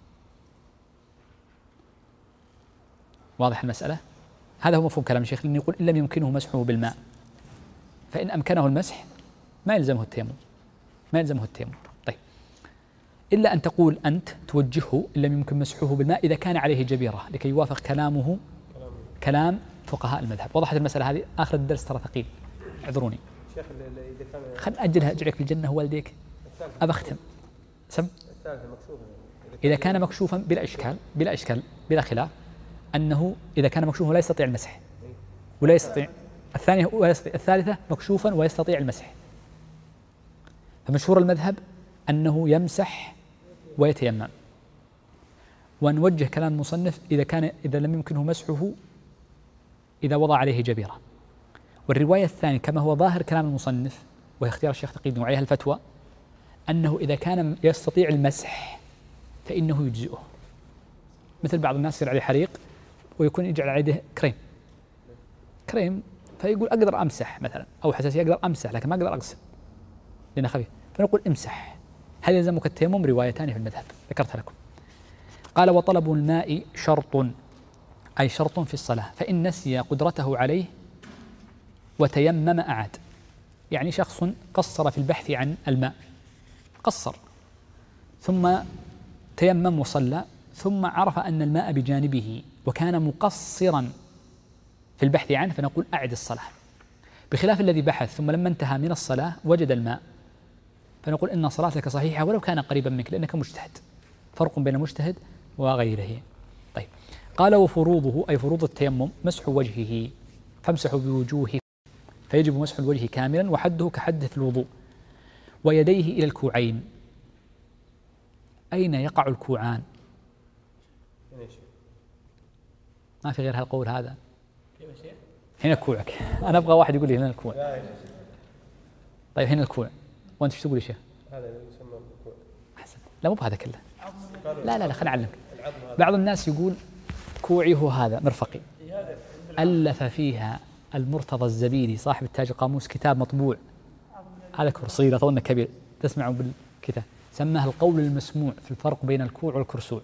واضح المسألة؟ هذا هو مفهوم كلام الشيخ، لأنه يقول إن لم يمكنه مسحه بالماء، فإن أمكنه المسح ما يلزمه التيمم، ما يلزمه التيمم. طيب إلا أن تقول أنت توجهه إن لم يمكن مسحه بالماء إذا كان عليه جبيرة، لكي يوافق كلامه كلام فقهاء المذهب. وضحت المسألة هذه؟ آخر الدرس ترى ثقيل، اعذروني شيخ. إذا كان خل أجلها أجعلك في الجنة والديك. أبختم سم إذا كان مكشوفا بلا إشكال بلا إشكال بلا خلاف أنه إذا كان مكشوفا لا يستطيع المسح ولا يستطيع الثانية ولا يستطيع الثالثة مكشوفا ويستطيع المسح، فمشهور المذهب أنه يمسح ويتيمم. ونوجه كلام المصنف إذا كان إذا لم يمكنه مسحه إذا وضع عليه جبيرة. والرواية الثانية كما هو ظاهر كلام المصنف وهي اختيار الشيخ تقي الدين وعليها الفتوى، أنه إذا كان يستطيع المسح فإنه يجزئه. مثل بعض الناس يصير عليه حريق ويكون يجعل على يده كريم كريم فيقول أقدر أمسح مثلا، أو حساسية أقدر أمسح لكن ما أقدر أغسل لأنه خفيف، فنقول امسح. هل يلزمك التيمم؟ روايتان في المذهب ذكرتها لكم. قال وطلب الماء شرط، أي شرط في الصلاة، فإن نسي قدرته عليه وتيمم أعاد. يعني شخص قصر في البحث عن الماء، قصر ثم تيمم وصلى، ثم عرف أن الماء بجانبه وكان مقصرا في البحث عنه، فنقول أعد الصلاة. بخلاف الذي بحث ثم لما انتهى من الصلاة وجد الماء، فنقول إن صلاتك صحيحة ولو كان قريبا منك لأنك مجتهد. فرق بين مجتهد وغيره. طيب قال وفروضه، أي فروض التيمم، مسح وجهه، فامسحوا بوجوهكم، فيجب مسح الوجه كاملا وحده كحده في الوضوء، ويديه إلى الكوعين. أين يقع الكوعان؟ ما في غير هالقول هذا. هنا كوعك. أنا أبغى واحد يقول لي هنا الكوع. طيب هنا الكوع، وأنت ايش تقول يا شيخ؟ هذا يسمى الكوع. أحسن. لا مو بهذا كله. لا لا لا خليني أعلمك. بعض الناس يقول كوعي هو هذا مرفقي. ألف فيها المرتضى الزبيدي صاحب التاج القاموس كتاب مطبوع، هذا كرسي لا أظن كبير تسمعوا بالكتاب، سماه القول المسموع في الفرق بين الكوع والكرسوع.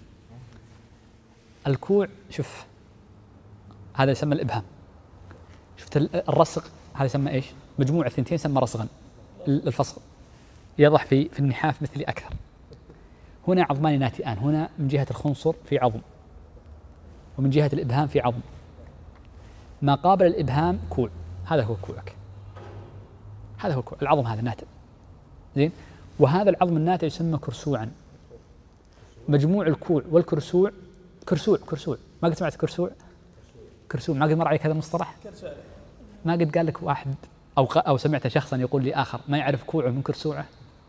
الكوع شوف هذا يسمى الإبهام، شفت الرسغ هذا يسمى إيش؟ مجموع الثنتين يسمى رسغا، الفصل يضح في في النحاف مثلي أكثر. هنا عظمان ناتئان، هنا من جهة الخنصر في عظم ومن جهة الإبهام في عظم، ما قابل الإبهام كوع، هذا هو كوعك، هذا هو كوع العظم هذا ناتئ زين. وهذا العظم الناتئ يسمى كرسوعا. مجموع الكوع والكرسوع كرسوع كرسوع ما قد سمعت كرسوع؟ كرسوع ما قد مر عليك هذا المصطلح؟ ما قد قال لك واحد أو أو سمعت شخصا يقول لي آخر ما يعرف كوعه من كرسوعه؟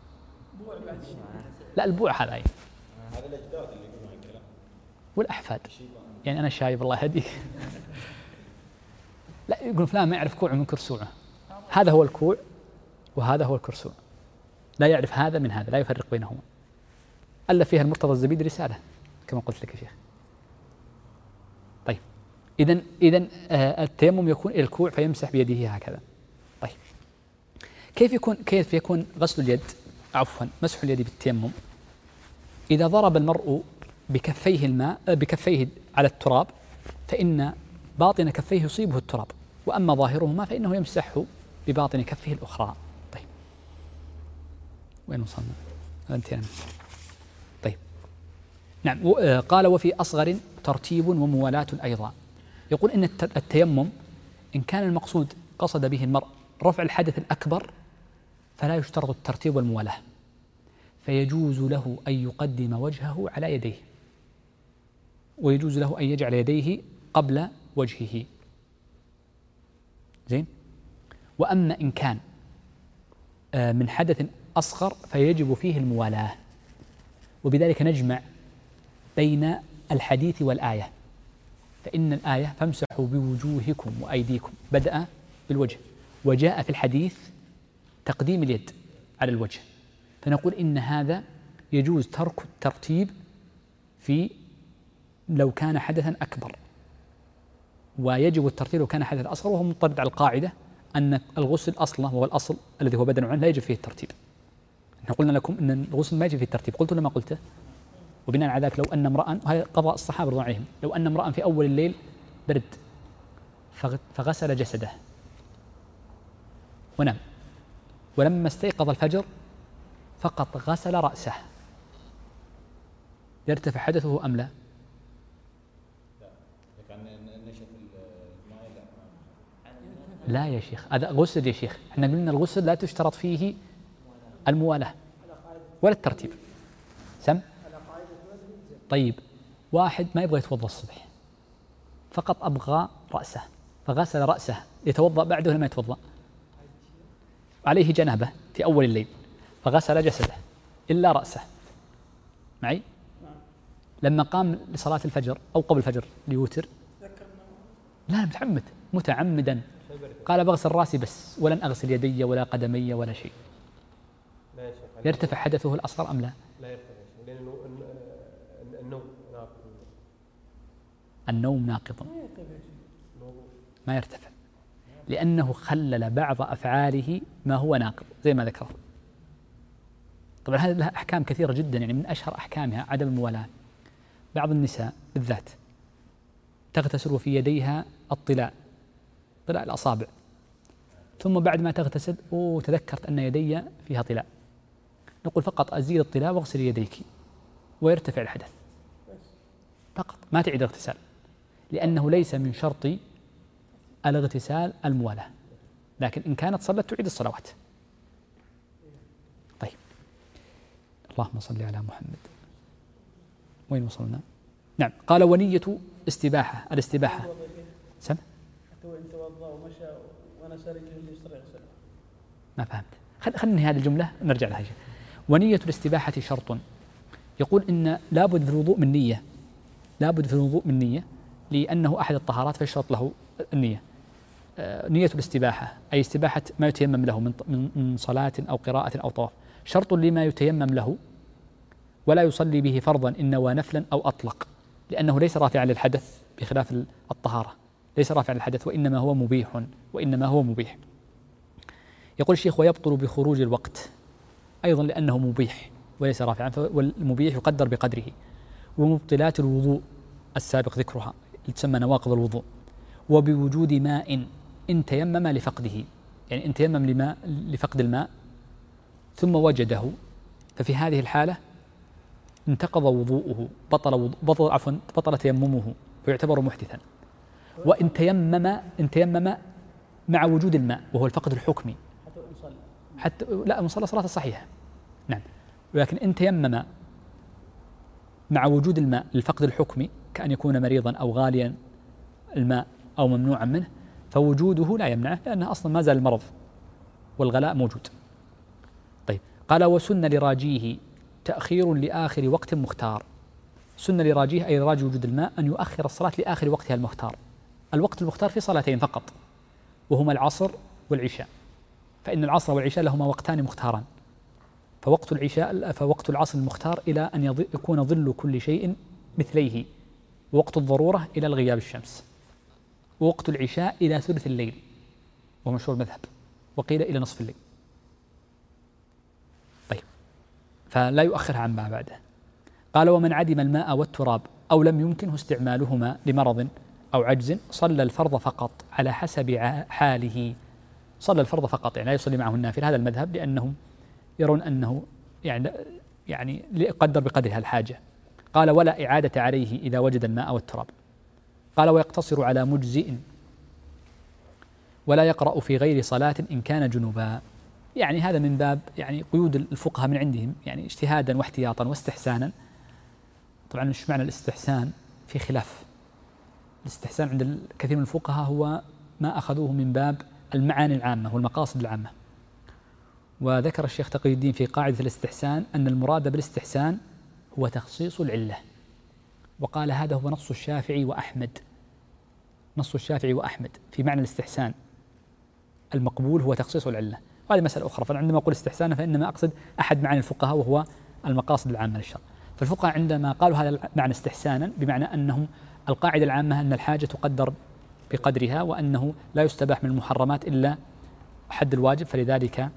لا البوع هذا أي. هذا الأجداد اللي يقولون الكلام والأحفاد، يعني أنا شايب الله يهديك. لا، يقول فلان ما يعرف كوع من كرسوعه. هذا هو الكوع وهذا هو الكرسوع، لا يعرف هذا من هذا، لا يفرق بينهما. ألف فيها المرتضى الزبيدي رسالة كما قلت لك يا شيخ. طيب إذن إذن آه التيمم يكون إلى الكوع فيمسح بيده هكذا. طيب كيف يكون كيف يكون غسل اليد عفوا مسح اليد بالتيمم؟ إذا ضرب المرء بكفيه الماء بكفيه على التراب فإن باطن كفيه يصيبه التراب، وأما ظاهرهما فإنه يمسحه بباطن كفه الأخرى. طيب وين وصلنا؟ انتهينا. طيب نعم. قال وفي أصغر ترتيب وموالاة أيضا. يقول إن التيمم إن كان المقصود قصد به المرء رفع الحدث الأكبر فلا يشترط الترتيب والموالاة، فيجوز له أن يقدم وجهه على يديه، ويجوز له أن يجعل يديه قبل وجهه. زين. وأما إن كان من حدث أصغر فيجب فيه الموالاة، وبذلك نجمع بين الحديث والآية، فإن الآية فامسحوا بوجوهكم وأيديكم بدأ بالوجه، وجاء في الحديث تقديم اليد على الوجه، فنقول إن هذا يجوز ترك الترتيب في لو كان حدثا أكبر، ويجب الترتيب لو كان حدثا أصغر، وهو مضطرد على القاعدة أن الغسل أصله وهو الأصل الذي هو بدن عنه لا يجب فيه الترتيب. نحن قلنا لكم أن الغسل ما يجب فيه الترتيب، قلت ولا ما قلته؟ وبناء على ذلك لو أن امرأ، وهذا قضاء الصحابة رضي الله عنهم، لو أن امرأ في أول الليل برد فغسل جسده ونام، ولما استيقظ الفجر فقط غسل رأسه، يرتفع حدثه أم لا؟ لا يا شيخ، هذا غسل يا شيخ، احنا قلنا الغسل لا تشترط فيه الموالاة ولا الترتيب. سم؟ طيب واحد ما يبغى يتوضأ الصبح، فقط أبغى رأسه فغسل رأسه، يتوضأ بعده ولا ما يتوضأ؟ عليه جنابة في أول الليل فغسل جسده إلا رأسه. معي؟ لما قام لصلاة الفجر أو قبل الفجر ليوتر، لا متعمد متعمدا قال بغسل راسي بس ولن أغسل يدي ولا قدمي ولا شيء، يرتفع حدثه الأصغر أم لا؟ لا يرتفع، لأن النوم ناقض. النوم ناقض ما يرتفع، لأنه خلل بعض أفعاله ما هو ناقض زي ما ذكر. طبعا هذه لها أحكام كثيرة جدا، يعني من أشهر أحكامها عدم الموالاة. بعض النساء بالذات تغتسل في يديها الطلاء، طلاء الأصابع، ثم بعد ما تغتسل وتذكرت أن يدي فيها طلاء، نقول فقط أزيل الطلاء واغسل يديك ويرتفع الحدث فقط، ما تعيد الاغتسال، لأنه ليس من شرط الاغتسال الموالاة، لكن إن كانت صلت تعيد الصلوات. طيب اللهم صل على محمد. وين وصلنا؟ نعم. قال ونية استباحة، الاستباحة سم؟ حتى وإن توضأ ومشى ونسى رجله اليسرى يغسلها. ما فهمت، خل خلني هذه الجملة نرجع لها. ونية الاستباحة شرط. يقول إن لابد في الوضوء من نية، لابد في الوضوء من نية، لأنه أحد الطهارات فيشرط له النية. آه نية الاستباحة أي استباحة ما يتيمم له من من صلاة أو قراءة أو طواف، شرط لما يتيمم له، ولا يصلي به فرضا إن نوى نفلا أو أطلق، لأنه ليس رافعا للحدث بخلاف الطهارة، ليس رافعا للحدث وإنما هو مبيح، وإنما هو مبيح. يقول الشيخ ويبطل بخروج الوقت أيضا لأنه مبيح وليس رافعا، والمبيح يقدر بقدره. ومبطلات الوضوء السابق ذكرها تسمى نواقض الوضوء، وبوجود ماء إن تيمم لفقده، يعني إن تيمم لماء لفقد الماء ثم وجده، ففي هذه الحالة انتقض وضوءه، بطل وضوء بطل عفوا بطل تيممه ويعتبر محدثا. وإن تيمم إن تيمم مع وجود الماء وهو الفقد الحكمي، حتى لا مصلى صلاة صحيحة نعم، ولكن إن تيمم مع وجود الماء للفقد الحكمي كأن يكون مريضا أو غاليا الماء أو ممنوعا منه، فوجوده لا يمنعه لأنه أصلا ما زال المرض والغلاء موجود. طيب قال وسن لراجيه تأخير لآخر وقت مختار. سن لراجيه أي راجي وجود الماء أن يؤخر الصلاة لآخر وقتها المختار. الوقت المختار في صلاتين فقط، وهما العصر والعشاء، فإن العصر والعشاء لهما وقتان مختاران، فوقت العشاء فوقت العصر المختار إلى أن يكون ظل كل شيء مثليه، ووقت الضرورة إلى الغياب الشمس، ووقت العشاء إلى ثلث الليل وهو مشهور المذهب، وقيل إلى نصف الليل. طيب، فلا يؤخرها عما بعده. قال: ومن عدم الماء والتراب أو لم يمكنه استعمالهما لمرض أو عجز صلى الفرض فقط على حسب حاله. صلى الفرض فقط، يعني لا يصلي معه النافل، هذا المذهب، لأنهم يرون أنه يعني يعني يقدر بقدرها الحاجة. قال: ولا إعادة عليه إذا وجد الماء والتراب. قال: ويقتصر على مجزئ، ولا يقرأ في غير صلاة إن كان جنوبا. يعني هذا من باب يعني قيود الفقهاء من عندهم، يعني اجتهادا واحتياطا واستحسانا. طبعا ايش معنى الاستحسان؟ في خلاف. الاستحسان عند الكثير من الفقهاء هو ما أخذوه من باب المعاني العامة والمقاصد العامة. وذكر الشيخ تقي الدين في قاعدة الاستحسان أن المراد بالاستحسان هو تخصيص العلة، وقال هذا هو نص الشافعي وأحمد. نص الشافعي وأحمد في معنى الاستحسان المقبول هو تخصيص العلة، وهذه مسألة أخرى. فعندما أقول استحسان فإنما أقصد أحد معاني الفقهاء وهو المقاصد العامة للشرع. فالفقهاء عندما قالوا هذا المعنى استحسانا بمعنى أنهم القاعدة العامة أن الحاجة تقدر بقدرها، وأنه لا يستباح من المحرمات إلا حد الواجب، فلذلك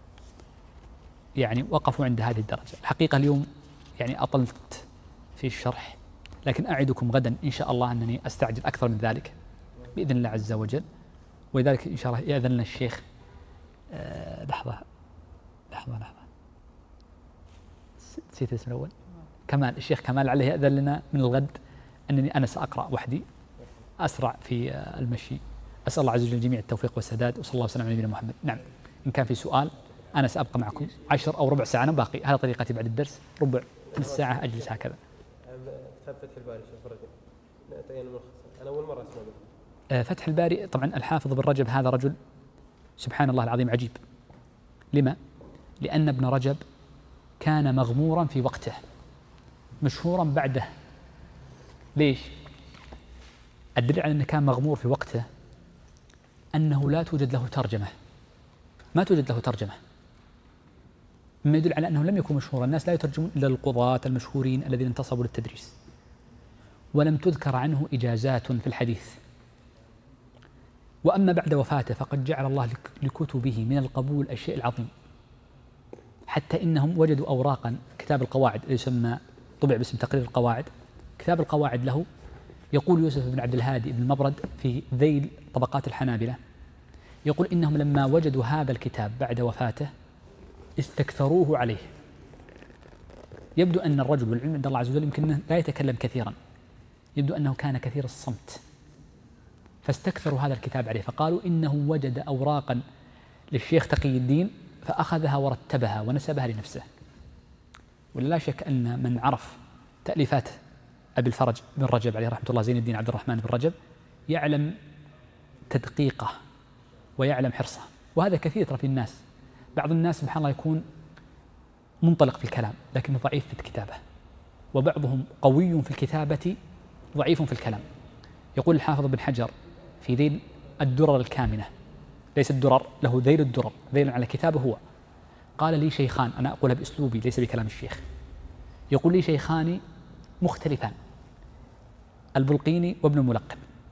يعني وقفوا عند هذه الدرجة. الحقيقة اليوم يعني أطلت في الشرح، لكن أعدكم غدا إن شاء الله أنني أستعجل أكثر من ذلك بإذن الله عز وجل. ولذلك إن شاء الله يأذن لنا الشيخ أه لحظة لحظة لحظة نسيت الاسم الأول، كمال، الشيخ كمال لعله يأذن لنا من الغد أنني أنا سأقرأ وحدي أسرع في المشي. أسأل الله عز وجل جميع التوفيق والسداد، وصلى الله وسلم على نبينا محمد. نعم، إن كان في سؤال أنا سأبقى معكم عشر أو ربع ساعة، أنا باقي. هذا طريقتي بعد الدرس، ربع ثلث ساعة أجلس هكذا. كتاب فتح الباري شيخ رجب، أنا أول مرة أسمع به. فتح الباري طبعا الحافظ بن رجب هذا رجل سبحان الله العظيم عجيب. لما؟ لأن ابن رجب كان مغمورا في وقته، مشهورا بعده. ليش؟ الدليل على أنه كان مغمور في وقته أنه لا توجد له ترجمة، ما توجد له ترجمة، مما يدل على أنه لم يكن مشهورا. الناس لا يترجمون إلا القضاة المشهورين الذين انتصبوا للتدريس، ولم تذكر عنه إجازات في الحديث. وأما بعد وفاته فقد جعل الله لكتبه من القبول الشيء العظيم، حتى إنهم وجدوا أوراقا، كتاب القواعد يسمى، طبع باسم تقرير القواعد، كتاب القواعد له يقول يوسف بن عبد الهادي بن المبرد في ذيل طبقات الحنابلة، يقول إنهم لما وجدوا هذا الكتاب بعد وفاته استكثروه عليه. يبدو أن الرجل والعلم عند الله عز وجل يمكن لا يتكلم كثيرا، يبدو أنه كان كثير الصمت، فاستكثروا هذا الكتاب عليه، فقالوا إنه وجد أوراقا للشيخ تقي الدين فأخذها ورتبها ونسبها لنفسه. ولا شك أن من عرف تأليفات أبي الفرج بن رجب عليه رحمة الله، زين الدين عبد الرحمن بن رجب، يعلم تدقيقه ويعلم حرصه. وهذا كثير في الناس، بعض الناس سبحان الله يكون منطلق في الكلام لكنه ضعيف في الكتابة، وبعضهم قوي في الكتابة ضعيف في الكلام. يقول الحافظ بن حجر في ذيل الدرر الكامنة، ليس الدرر، له ذيل الدرر، ذيل على كتابه هو، قال لي شيخان، أنا أقولها بأسلوبي ليس بكلام الشيخ، يقول لي شيخان مختلفان، البلقيني وابن الملقن.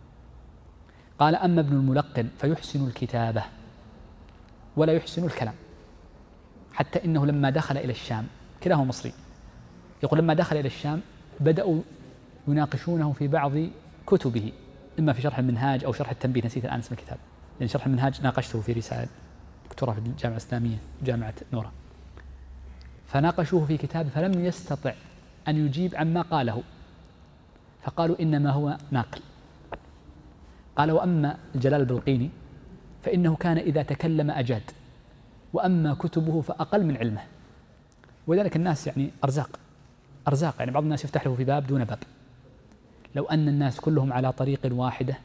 قال أما ابن الملقن فيحسن الكتابة ولا يحسن الكلام، حتى إنه لما دخل إلى الشام، كلاهما مصري، يقول لما دخل إلى الشام بدأوا يناقشونه في بعض كتبه، إما في شرح المنهاج أو شرح التنبيه، نسيت الآن اسم الكتاب، لأن شرح المنهاج ناقشته في رسالة دكتوراه في الجامعة الإسلامية جامعة نورا، فناقشوه في كتاب فلم يستطع أن يجيب عما قاله، فقالوا إنما هو ناقل. قال وأما الجلال البلقيني فإنه كان إذا تكلم أجاد، وأما كتبه فأقل من علمه. ولذلك الناس يعني أرزاق أرزاق، يعني بعض الناس يفتح له في باب دون باب. لو أن الناس كلهم على طريق واحدة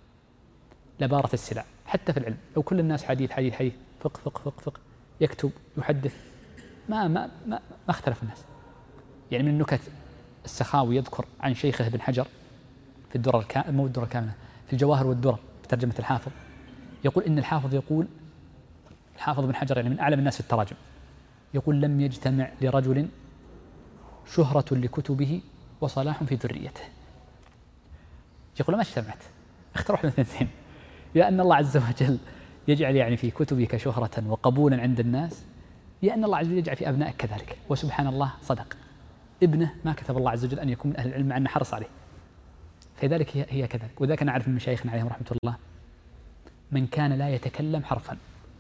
لبارت السلع، حتى في العلم، لو كل الناس حديث حديث حديث فقه فقه فقه فقه يكتب يحدث ما ما ما, ما اختلف الناس. يعني من النكت السخاوي يذكر عن شيخه ابن حجر في الدرر الكامنة، مو الدرر الكامنة، في الجواهر والدرر في ترجمة الحافظ، يقول إن الحافظ يقول الحافظ بن حجر يعني من أعلم الناس في التراجم، يقول لم يجتمع لرجل شهرة لكتبه وصلاح في ذريته. يقول ما اجتمعت، اختار واحد من الاثنين، يا أن الله عز وجل يجعل يعني في كتبك شهرة وقبولا عند الناس، يا أن الله عز وجل يجعل في أبنائك كذلك. وسبحان الله صدق، ابنه ما كتب الله عز وجل أن يكون من أهل العلم مع أنه حرص عليه، فلذلك هي, هي كذلك. وذلك أنا أعرف من مشايخنا عليهم رحمة الله من كان لا يتكلم حرفا،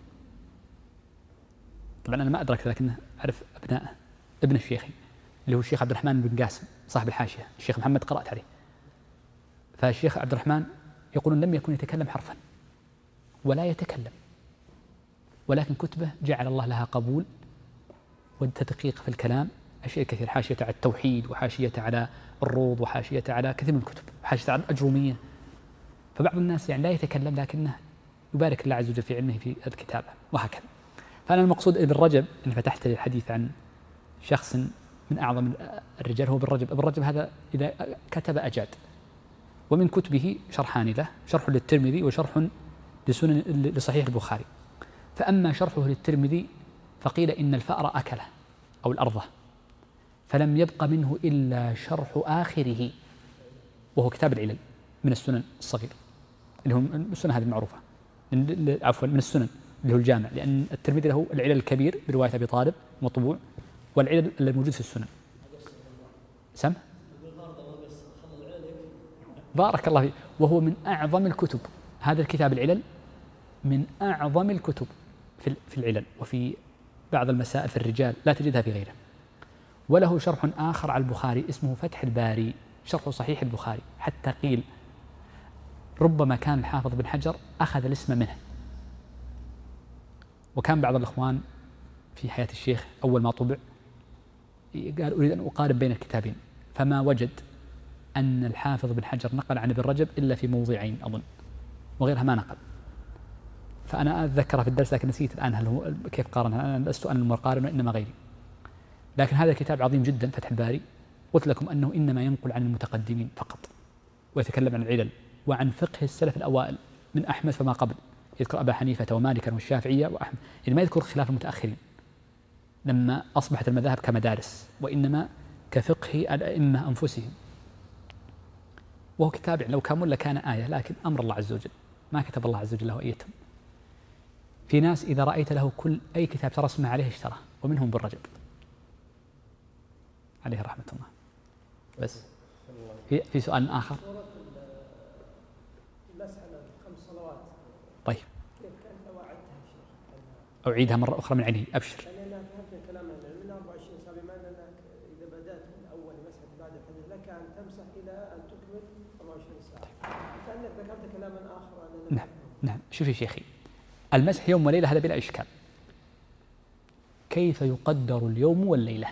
طبعا أنا ما أدرك لكن أعرف أبنائه، ابن الشيخ اللي هو الشيخ عبد الرحمن بن قاسم صاحب الحاشية، الشيخ محمد قرأت عليه، فالشيخ عبد الرحمن يقولون لم يكن يتكلم حرفا ولا يتكلم، ولكن كتبه جعل الله لها قبول والتدقيق في الكلام، أشياء كثير، حاشية على التوحيد وحاشية على الروض وحاشية على كثير من الكتب وحاشية على الأجرومية. فبعض الناس يعني لا يتكلم لكنه يبارك الله عز وجل في علمه في الكتابة وهكذا. فأنا المقصود ابن رجب إن فتحت الحديث عن شخص من أعظم الرجال هو ابن رجب. ابن رجب هذا إذا كتب أجاد، ومن كتبه شرحان له، شرح للترمذي وشرح لسنن لصحيح البخاري. فأما شرحه للترمذي فقيل إن الفأر أكله أو الأرضة، فلم يبق منه إلا شرح آخره وهو كتاب العلل من السنن الصغير اللي هو السنن هذه المعروفة، عفوا من السنن اللي هو الجامع، لأن الترمذي له العلل الكبير برواية أبي طالب مطبوع، والعلل الموجود في السنن. سم؟ بارك الله فيك. وهو من أعظم الكتب، هذا الكتاب العلل من أعظم الكتب في في العلل وفي بعض المسائل في الرجال لا تجدها في غيره. وله شرح آخر على البخاري اسمه فتح الباري، شرح صحيح البخاري، حتى قيل ربما كان الحافظ بن حجر أخذ الاسم منه. وكان بعض الإخوان في حياة الشيخ أول ما طبع قال أريد أن أقارن بين الكتابين، فما وجد أن الحافظ بن حجر نقل عن ابن رجب إلا في موضعين أظن، وغيرها ما نقل. فأنا أتذكر في الدرس لكن نسيت الآن هل هو كيف قارنها، أنا لست أنا المقارن وإنما غيري. لكن هذا الكتاب عظيم جدا فتح الباري، قلت لكم أنه إنما ينقل عن المتقدمين فقط، ويتكلم عن العلل وعن فقه السلف الأوائل من أحمد فما قبل، يذكر أبا حنيفة ومالكا والشافعية وأحمد، يعني ما يذكر خلاف المتأخرين لما أصبحت المذاهب كمدارس، وإنما كفقه الأئمة أنفسهم. وهو كتاب لو كامل لكان آية، لكن أمر الله عز وجل ما كتب الله عز وجل له أيتم. في ناس إذا رأيت له كل أي كتاب ترى اسمه عليه اشتراه، ومنهم ابن رجب عليه رحمة الله. بس في في سؤال آخر. المسألة خمس صلوات. طيب. كيف كانت وعدتها شيخ؟ أعيدها مرة أخرى من عيني، أبشر. يعني أنا فهمت كلام من أربعة وعشرين سنة، بما أنك إذا بدأت من أول مسحة بعد الحدث لك أن تمسح إلى أن تكمل أربعة وعشرين ساعة. كأنك ذكرت كلاما آخر. نعم نعم. شوفي يا شيخي، المسح يوم وليلة هذا بلا إشكال. كيف يقدر اليوم والليلة؟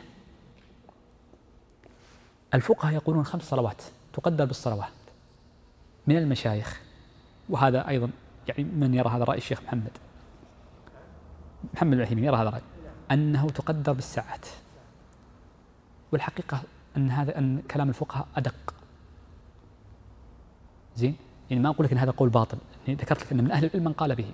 الفقهاء يقولون خمس صلوات تقدر بالصلوات. من المشايخ وهذا أيضا يعني من يرى هذا رأي الشيخ محمد محمد العثيمين يرى هذا الرأي أنه تقدر بالساعات، والحقيقة أن هذا أن كلام الفقهاء أدق. زين، يعني ما أقول لك أن هذا قول باطل، يعني ذكرت لك أن من أهل العلم من قال به.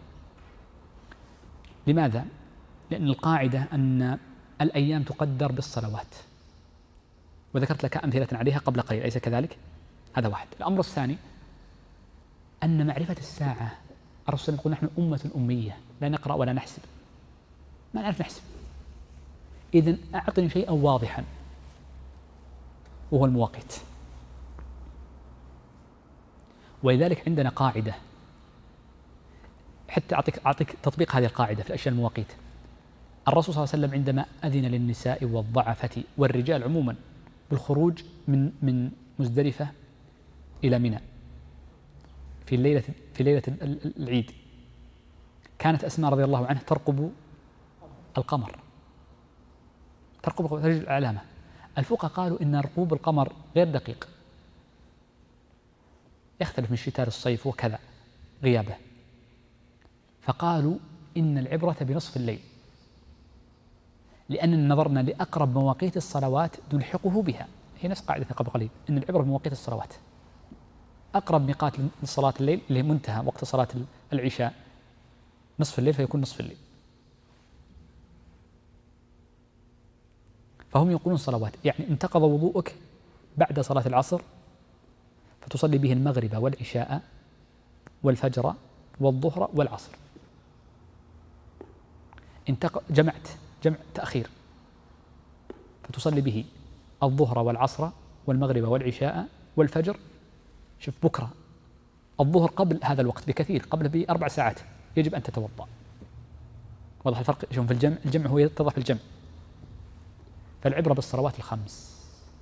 لماذا؟ لأن القاعدة أن الأيام تقدر بالصلوات، وذكرت لك أمثلة عليها قبل قليل، أليس كذلك؟ هذا واحد. الأمر الثاني أن معرفة الساعة، الرسول يقول نحن أمة أمية لا نقرأ ولا نحسب، ما نعرف نحسب. إذن أعطني شيئا واضحا وهو المواقيت. ولذلك عندنا قاعدة، حتى أعطيك أعطيك تطبيق هذه القاعدة في الأشياء المواقيت. الرسول صلى الله عليه وسلم عندما أذن للنساء والضعفة والرجال عموما بالخروج من من مزدلفة إلى منى في الليلة في ليلة العيد، كانت أسماء رضي الله عنها ترقب القمر، ترقب تجد العلامة. الفقهاء قالوا إن رقوب القمر غير دقيق، يختلف من الشتاء للصيف وكذا غيابه، فقالوا إن العبرة بنصف الليل، لأن نظرنا لأقرب مواقيت الصلوات نلحقه بها. هي نفس قاعدة قبل قليل، أن العبرة بمواقيت الصلوات. أقرب ميقات لصلاة الليل اللي منتهى وقت صلاة العشاء نصف الليل فيكون نصف الليل. فهم يقولون صلوات، يعني انتقض وضوءك بعد صلاة العصر فتصلي به المغرب والعشاء والفجر والظهر والعصر. انتق... جمعت جمع تأخير فتصلي به الظهر والعصر والمغرب والعشاء والفجر. شوف بكرة الظهر قبل هذا الوقت بكثير، قبل بأربع ساعات يجب أن تتوضأ. واضح الفرق؟ شوف في الجمع، الجمع هو يتضح في الجمع. فالعبرة بالصلوات الخمس.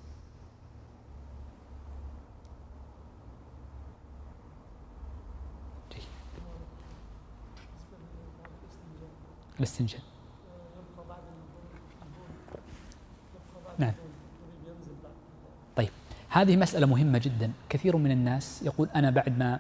الاستنجاء نعم. طيب هذه مسألة مهمة جدا. كثير من الناس يقول أنا بعد ما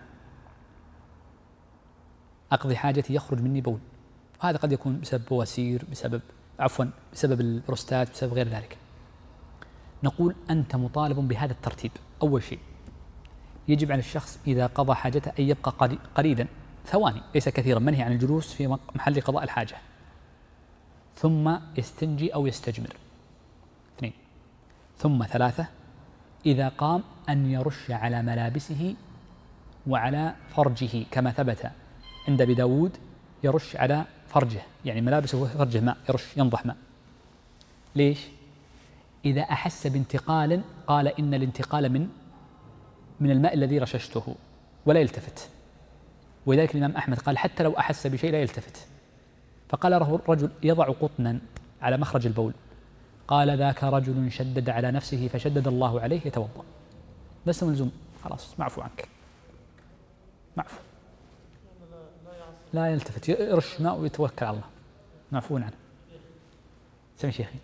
أقضي حاجتي يخرج مني بول، وهذا قد يكون بسبب بواسير، بسبب عفوا بسبب البروستات، بسبب غير ذلك. نقول أنت مطالب بهذا الترتيب. أول شيء يجب على الشخص إذا قضى حاجته أن يبقى قليلا، ثواني ليس كثيرا، منهي عن الجلوس في محل قضاء الحاجة، ثم يستنجي أو يستجمر. اثنين. ثم ثلاثة إذا قام أن يرش على ملابسه وعلى فرجه كما ثبت عند أبي داود، يرش على فرجه، يعني ملابسه وفرجه ماء، يرش ينضح ماء. ليش؟ إذا أحس بانتقال قال إن الانتقال من من الماء الذي رششته ولا يلتفت. ولذلك الإمام أحمد قال حتى لو أحس بشيء لا يلتفت. فقال له رجل يضع قطنا على مخرج البول، قال ذاك رجل شدد على نفسه فشدد الله عليه، يتوضأ. ليس ملزوم، خلاص معفو عنك، معفو، لا يلتفت، يرش ماء ويتوكل على الله، معفو عنه. سمي شيخي.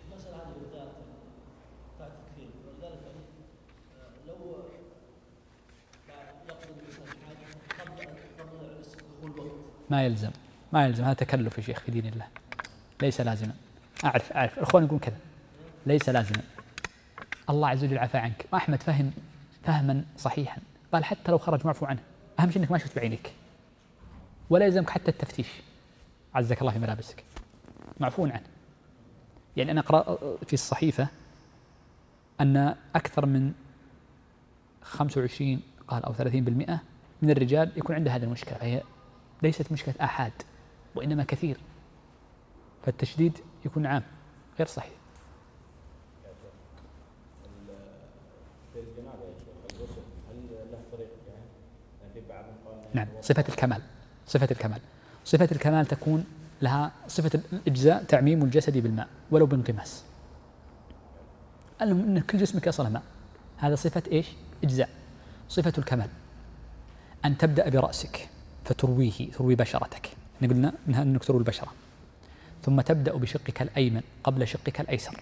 ما يلزم، ما يلزم، هذا تكلف يا شيخ في دين الله، ليس لازما. أعرف أعرف الأخوان يقولون كذا، ليس لازما. الله عز وجل عفى عنك. وأحمد فهم فهما صحيحا، قال حتى لو خرج معفو عنه، أهم شيء أنك ما شفت بعينك، ولا يلزمك حتى التفتيش، عزك الله في ملابسك، معفو عنه. يعني أنا أقرأ في الصحيفة أن أكثر من خمسة وعشرين قال أو ثلاثين بالمئة من الرجال يكون عنده هذه المشكلة، فهي ليست مشكلة آحاد وإنما كثير، فالتشديد يكون عام غير صحيح. نعم. صفة الكمال، صفة الكمال صفة الكمال تكون لها صفة الإجزاء، تعميم الجسد بالماء ولو بانغماس. أن كل جسمك يصل ماء، هذا صفة إيش؟ إجزاء. صفة الكمال أن تبدأ برأسك فترويه، تروي بشرتك، قلنا منها أنك تروي البشرة، ثم تبدأ بشقك الأيمن قبل شقك الأيسر،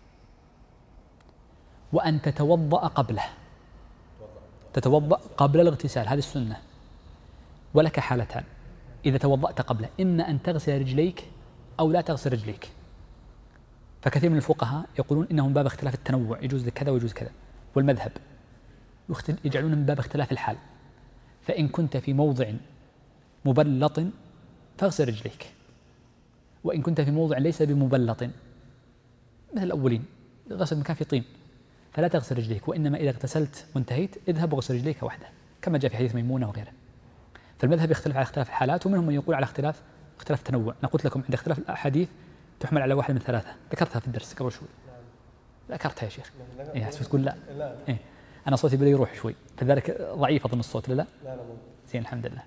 وأن تتوضأ قبله، تتوضأ قبل الاغتسال، هذه السنة. ولك حالتان إذا توضأت قبله، إما أن تغسل رجليك أو لا تغسل رجليك. فكثير من الفقهاء يقولون إنه من باب اختلاف التنوع، يجوز كذا ويجوز كذا، والمذهب يجعلون من باب اختلاف الحال. فإن كنت في موضع مبلط فاغسل رجليك، وإن كنت في موضع ليس بمبلط مثل الأولين غسل مكان في طين فلا تغسل رجليك، وإنما إذا اغتسلت وانتهيت اذهب وغسل رجليك وحده، كما جاء في حديث ميمونة وغيره. فالمذهب يختلف على اختلاف الحالات، ومنهم من يقول على اختلاف اختلاف تنوع. أنا قلت لكم عند اختلاف الأحاديث تحمل على واحد من ثلاثة، ذكرتها في الدرس قبل شوي. ذكرتها يا شيخ. إيه تقول لا؟ لا. إيه أنا صوتي بدأ يروح شوي، فذلك ضعيف أظن الصوت. لا لا لا زين الحمد لله.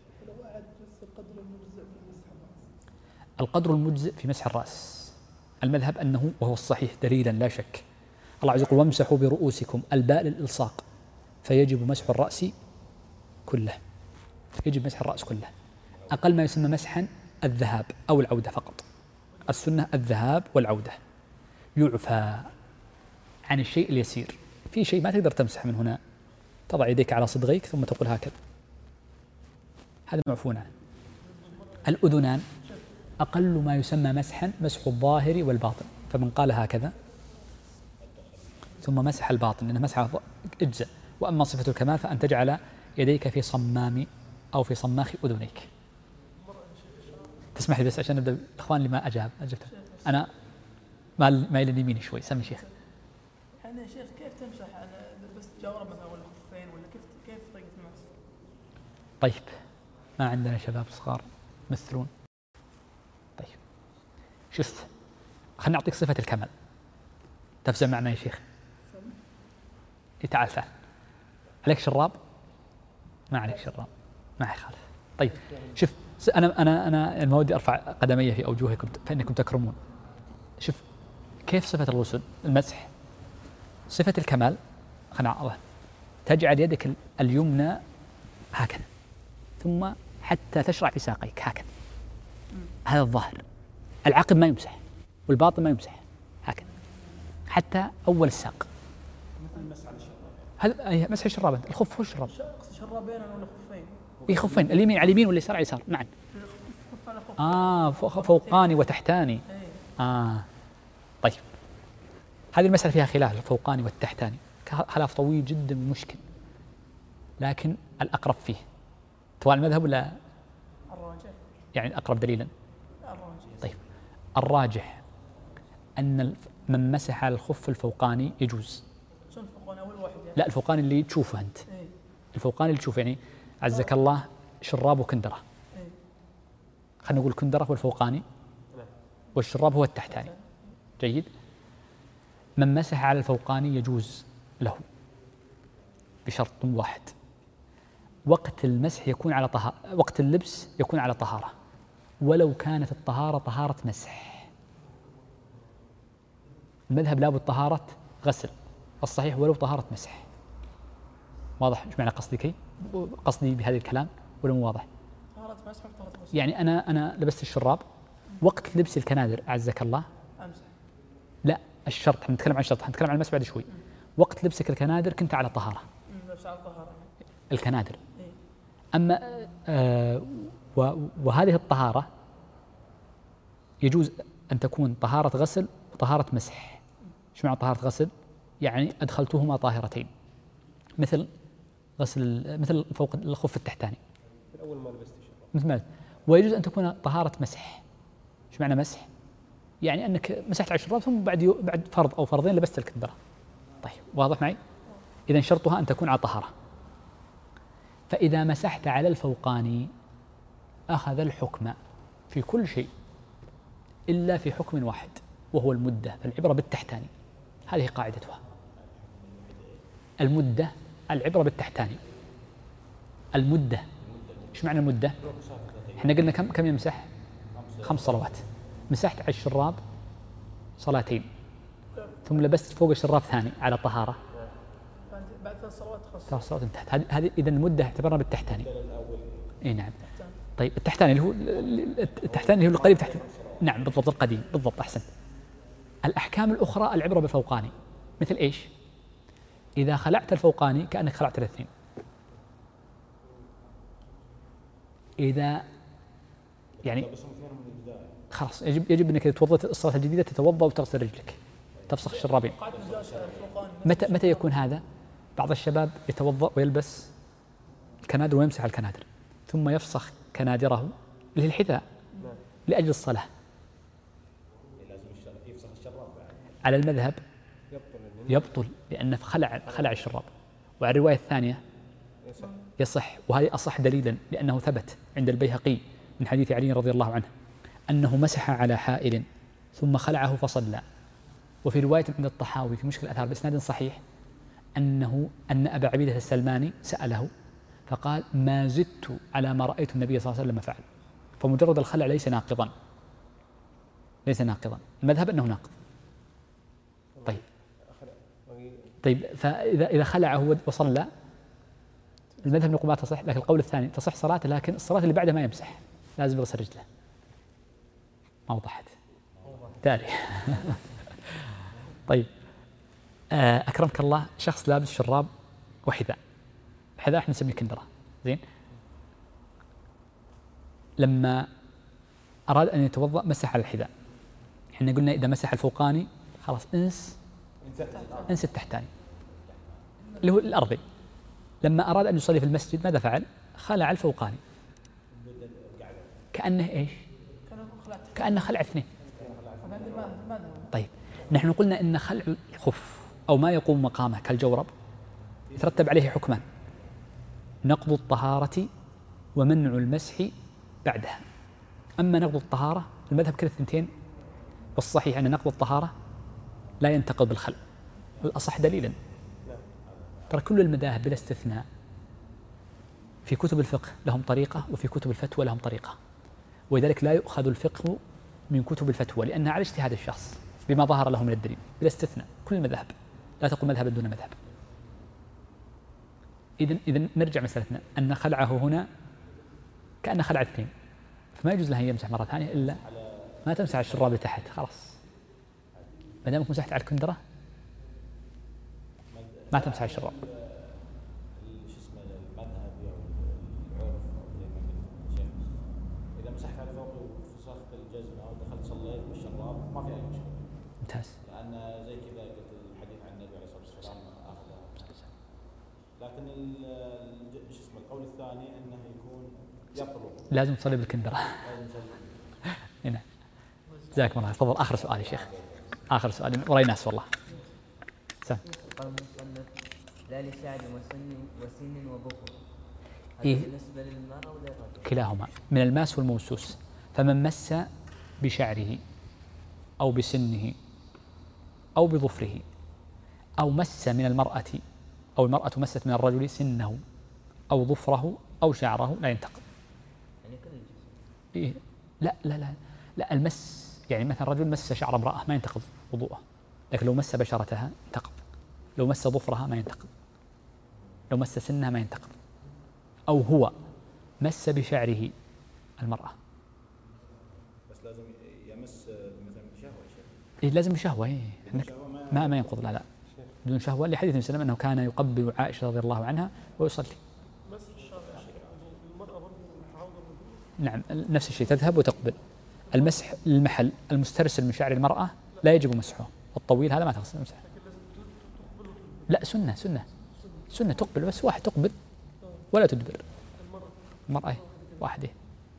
القدر المجزئ في مسح الرأس، المذهب أنه وهو الصحيح دليلا لا شك. الله عز وجل يقول وامسحوا برؤوسكم، الباء للإلصاق، فيجب مسح الرأس كله، يجب مسح الرأس كله. أقل ما يسمى مسحا الذهاب أو العودة فقط، السنة الذهاب والعودة. يعفى عن الشيء اليسير، في شيء ما تقدر تمسح من هنا، تضع يديك على صدغيك ثم تقول هكذا، هذا معفو عنه. الأذنان أقل ما يسمى مسحا مسح الظاهر والباطن، فمن قال هكذا ثم مسح الباطن لأنه مسح اجزاء. وأما صفة الكمال فأن تجعل يديك في صمام أو في صماخ أذنيك. تسمح لي بس عشان نبدأ الإخوان اللي ما أجاب أجبت أنا مايل مايل اليمين شوي. سمي شيخ. يعني يا شيخ كيف تمسح على بس جورب مثلا ولا خفين ولا كيف كيف طريقة المسح؟ طيب ما عندنا شباب صغار يمثلون. طيب شوف خلنا نعطيك صفة الكمال. تفزع معنا يا شيخ؟ تعال تعال. عليك شراب؟ ما عليك شراب ما يخالف. طيب شوف أنا أنا أنا ما ودي أرفع قدمي في أوجهكم فإنكم تكرمون. شوف كيف صفة الغسل المسح صفة الكمال. خلنا الله تجعل يدك اليمنى هكذا ثم حتى تشرع في ساقيك هكذا. هذا الظاهر. العقب ما يمسح والباطن ما يمسح هكذا حتى أول الساق. هذا مسح الشراب. الخف هو الشراب. شرابين ولا خفين؟ اي خفين. اليمين على اليمين واليسار على اليسار. نعم. اه فوقاني وتحتاني. اه طيب هذه المسألة فيها خلاف الفوقاني والتحتاني خلاف طويل جدا ومشكل لكن الأقرب فيه توالي المذهب ولا الراجح يعني الأقرب دليلا؟ الراجح. طيب الراجح أن من مسح على الخف الفوقاني يجوز. شو الفوقاني أول واحد يعني؟ لا الفوقاني اللي تشوفه أنت. ايه؟ الفوقاني اللي تشوفه يعني عزك الله شراب وكندرة. ايه؟ خلينا نقول كندرة هو الفوقاني والشراب هو التحتاني. جيد. من مسح على الفوقاني يجوز له بشرط واحد وقت المسح يكون على طهارة وقت اللبس يكون على طهارة ولو كانت الطهارة طهارة مسح. المذهب لابد طهارة غسل الصحيح ولو طهارة مسح. واضح ايش معنى قصدي كي قصدي بهذا الكلام ولا مو واضح؟ طهارة مسح وطهارة غسل. يعني أنا أنا لبست الشراب وقت لبس الكنادر أعزك الله أمسح. لا الشرط حنتكلم عن الشرط حنتكلم عن المسح بعد شوي. وقت لبسك الكنادر كنت على طهارة. لبس على طهارة. الكنادر. إيه؟ أما آه وهذه الطهارة يجوز أن تكون طهارة غسل وطهارة مسح. ايش معنى طهارة غسل؟ يعني أدخلتهما طاهرتين مثل غسل مثل فوق الخف التحتاني أول ما لبست الشراب مثل ما. ويجوز أن تكون طهارة مسح. ايش معنى مسح؟ يعني أنك مسحت على الشراب ثم بعد بعد فرض أو فرضين لبست الكندرة. طيب واضح معي؟ إذا شرطها أن تكون على طهارة. فإذا مسحت على الفوقاني أخذ الحكم في كل شيء إلا في حكم واحد وهو المدة. فالعبرة بالتحتاني. هذه قاعدتها. المدة العبرة بالتحتاني. المدة ايش معنى المدة؟ احنا قلنا كم كم يمسح؟ خمس صلوات. مسحت على الشراب صلاتين ثم لبست فوق الشراب ثاني على طهارة بعد ثلاث صلوات خلص. ثلاث صلوات انتهت. هذه هذه اذا المدة اعتبرنا بالتحتاني. اي نعم. طيب التحتاني اللي هو التحتاني اللي هو القريب تحت. نعم بالضبط القديم بالضبط احسنت. الأحكام الأخرى العبرة بالفوقاني مثل إيش؟ إذا خلعت الفوقاني كأنك خلعت الاثنين. إذا يعني خلاص يجب يجب أنك إذا توضأت الصلاة الجديدة تتوضأ وتغسل رجلك تفسخ الشرابين. متى متى يكون هذا؟ بعض الشباب يتوضأ ويلبس الكنادر ويمسح الكنادر ثم يفسخ كنادره اللي هي الحذاء لأجل الصلاة. على المذهب يبطل لأنه خلع خلع الشراب. وعلى الرواية الثانية يصح وهذه أصح دليلا لأنه ثبت عند البيهقي من حديث علي رضي الله عنه أنه مسح على حائل ثم خلعه فصلى. وفي رواية عند الطحاوي في مشكل الآثار بإسناد صحيح أنه أن أبا عبيدة السلماني سأله فقال ما زدت على ما رأيت النبي صلى الله عليه وسلم فعل. فمجرد الخلع ليس ناقضا ليس ناقضا. المذهب أنه ناقض. طيب طيب فإذا إذا خلعه وصلى المذهب نقول ما تصح. لكن القول الثاني تصح صلاته لكن الصلاة اللي بعدها ما يمسح لازم يغسل رجله. ما وضحت تالي. طيب أكرمك الله شخص لابس شراب وحذاء. الحذاء احنا نسميه كندرة زين. لما أراد أن يتوضأ مسح على الحذاء. احنا قلنا إذا مسح الفوقاني خلاص انس انس التحتاني اللي هو الأرضي. لما أراد أن يصلي في المسجد ماذا فعل؟ خلع الفوقاني كأنه إيش؟ كأن خلع اثنين. هذا ما ما له. طيب نحن قلنا إن خلع الخف أو ما يقوم مقامه كالجورب يترتب عليه حكمان: نقض الطهارة ومنع المسح بعدها. أما نقض الطهارة المذهب كلا الثنتين، والصحيح أن نقض الطهارة لا ينتقض بالخلع، الأصح دليلا. ترى كل المذاهب بلا استثناء في كتب الفقه لهم طريقة وفي كتب الفتوى لهم طريقة، ولذلك لا يؤخذ الفقه من كتب الفتوى لأنها على اجتهاد الشخص بما ظهر له من الدليل بلا استثناء. كل المذاهب لا تقول مذهبا دون مذهب. إذن إذن نرجع مسألتنا أن خلعه هنا كأن خلع اثنين، فما يجوز له أن يمسح مرة ثانية إلا ما تمسح الشراب اللي تحت خلاص. ما دامك مسحت على الكندرة ما تمسح الشراب. شو اسمه المذهبي او العرف زي ما قلت شيخ، اذا مسحت على فوق وفسخت الجزمه او دخلت صليت بالشراب ما في اي مشكله. ممتاز. لان زي كذا قلت الحديث عن النبي عليه الصلاه والسلام اخذها. لكن شو اسمه القول الثاني انه يكون يطلب لازم تصلي بالكندرة. لازم يصلي. هنا جزاكم الله. تفضل آخر سؤال يا شيخ. آخر سؤال وراي ناس والله. سم. قال المصنف: لا لشعر وسن وسن وبخر. هذا إيه؟ بالنسبة للمرأة ولا للرجل؟ كلاهما من الماس والموسوس. فمن مس بشعره أو بسنه أو بظفره أو مس من المرأة أو المرأة مست من الرجل سنه أو ظفره أو شعره لا ينتقض. يعني كل الجسم. إيه؟ لا لا لا لا المس يعني مثلا رجل مس شعر امرأة ما ينتقض وضوءه، لكن لو مس بشرتها ينتقض. لو مس ظفرها ما ينتقض. لو مس سنها ما ينتقض. أو هو مس بشعره المرأة. بس لازم يمس مثلا بشهوه شيء. إيه لازم بشهوة. إيه ما ما ينقض. لا لا بدون شهوة، لحديث النبي صلى الله عليه وسلم أنه كان يقبل عائشة رضي الله عنها ويصلي. مسح الشعر المرأة برضه تعوض نعم نفس الشيء، تذهب وتقبل. المسح المحل المسترسل من شعر المرأة لا يجب مسحه، الطويل هذا ما تغسل مسح. لا سنة سنة سنة تقبل، بس واحد تقبل ولا تدبر. المرأة واحدة.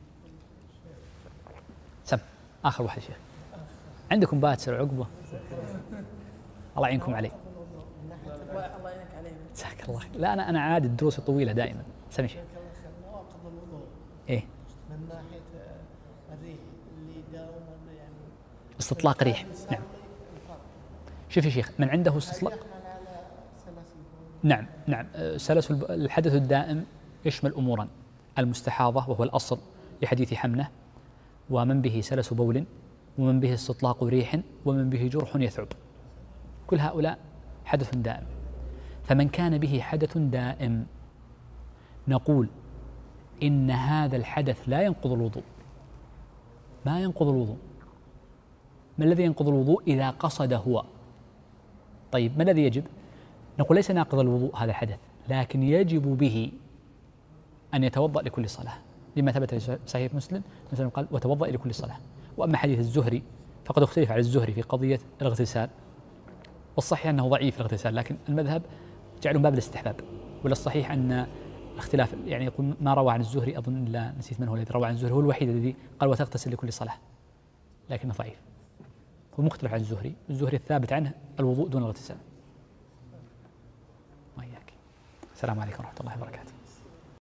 سم آخر واحد شيخ. عندكم باتسر عقبة الله يعينكم علي. الله يعينك عليه. جزاك الله. لا أنا أنا عادي الدروس الطويلة دائما. سم شيخ. نواقض الوضوء إيه؟ من ناحية الريح اللي داوم يعني استطلاق ريح. نعم. شوف يا شيخ، من عنده استطلاق. يحمل على سلاسل. نعم نعم سلس الحدث الدائم يشمل أمورا: المستحاضة وهو الأصل لحديث حمنة، ومن به سلس بول، ومن به استطلاق ريح، ومن به جرح يثعب. كل هؤلاء حدث دائم. فمن كان به حدث دائم نقول إن هذا الحدث لا ينقض الوضوء. ما ينقض الوضوء. ما الذي ينقض الوضوء؟ إذا قصد هو. طيب ما الذي يجب؟ نقول ليس ناقض الوضوء هذا الحدث، لكن يجب به أن يتوضأ لكل صلاة، لما ثبت في صحيح مسلم مثلا قال: وتوضأ لكل صلاة. وأما حديث الزهري فقد اختلف على الزهري في قضية الاغتسال، والصحيح أنه ضعيف الاغتسال، لكن المذهب جعله باب الاستحباب. ولا الصحيح أن الاختلاف يعني يقول ما روى عن الزهري، أظن لا نسيت من هو الذي روى عن الزهري، هو الوحيد الذي قال وتغتسل لكل صلاة، لكنه ضعيف. هو مختلف عن الزهري. الزهري الثابت عنه الوضوء دون الاغتسال. وإياك. السلام عليكم ورحمة الله وبركاته.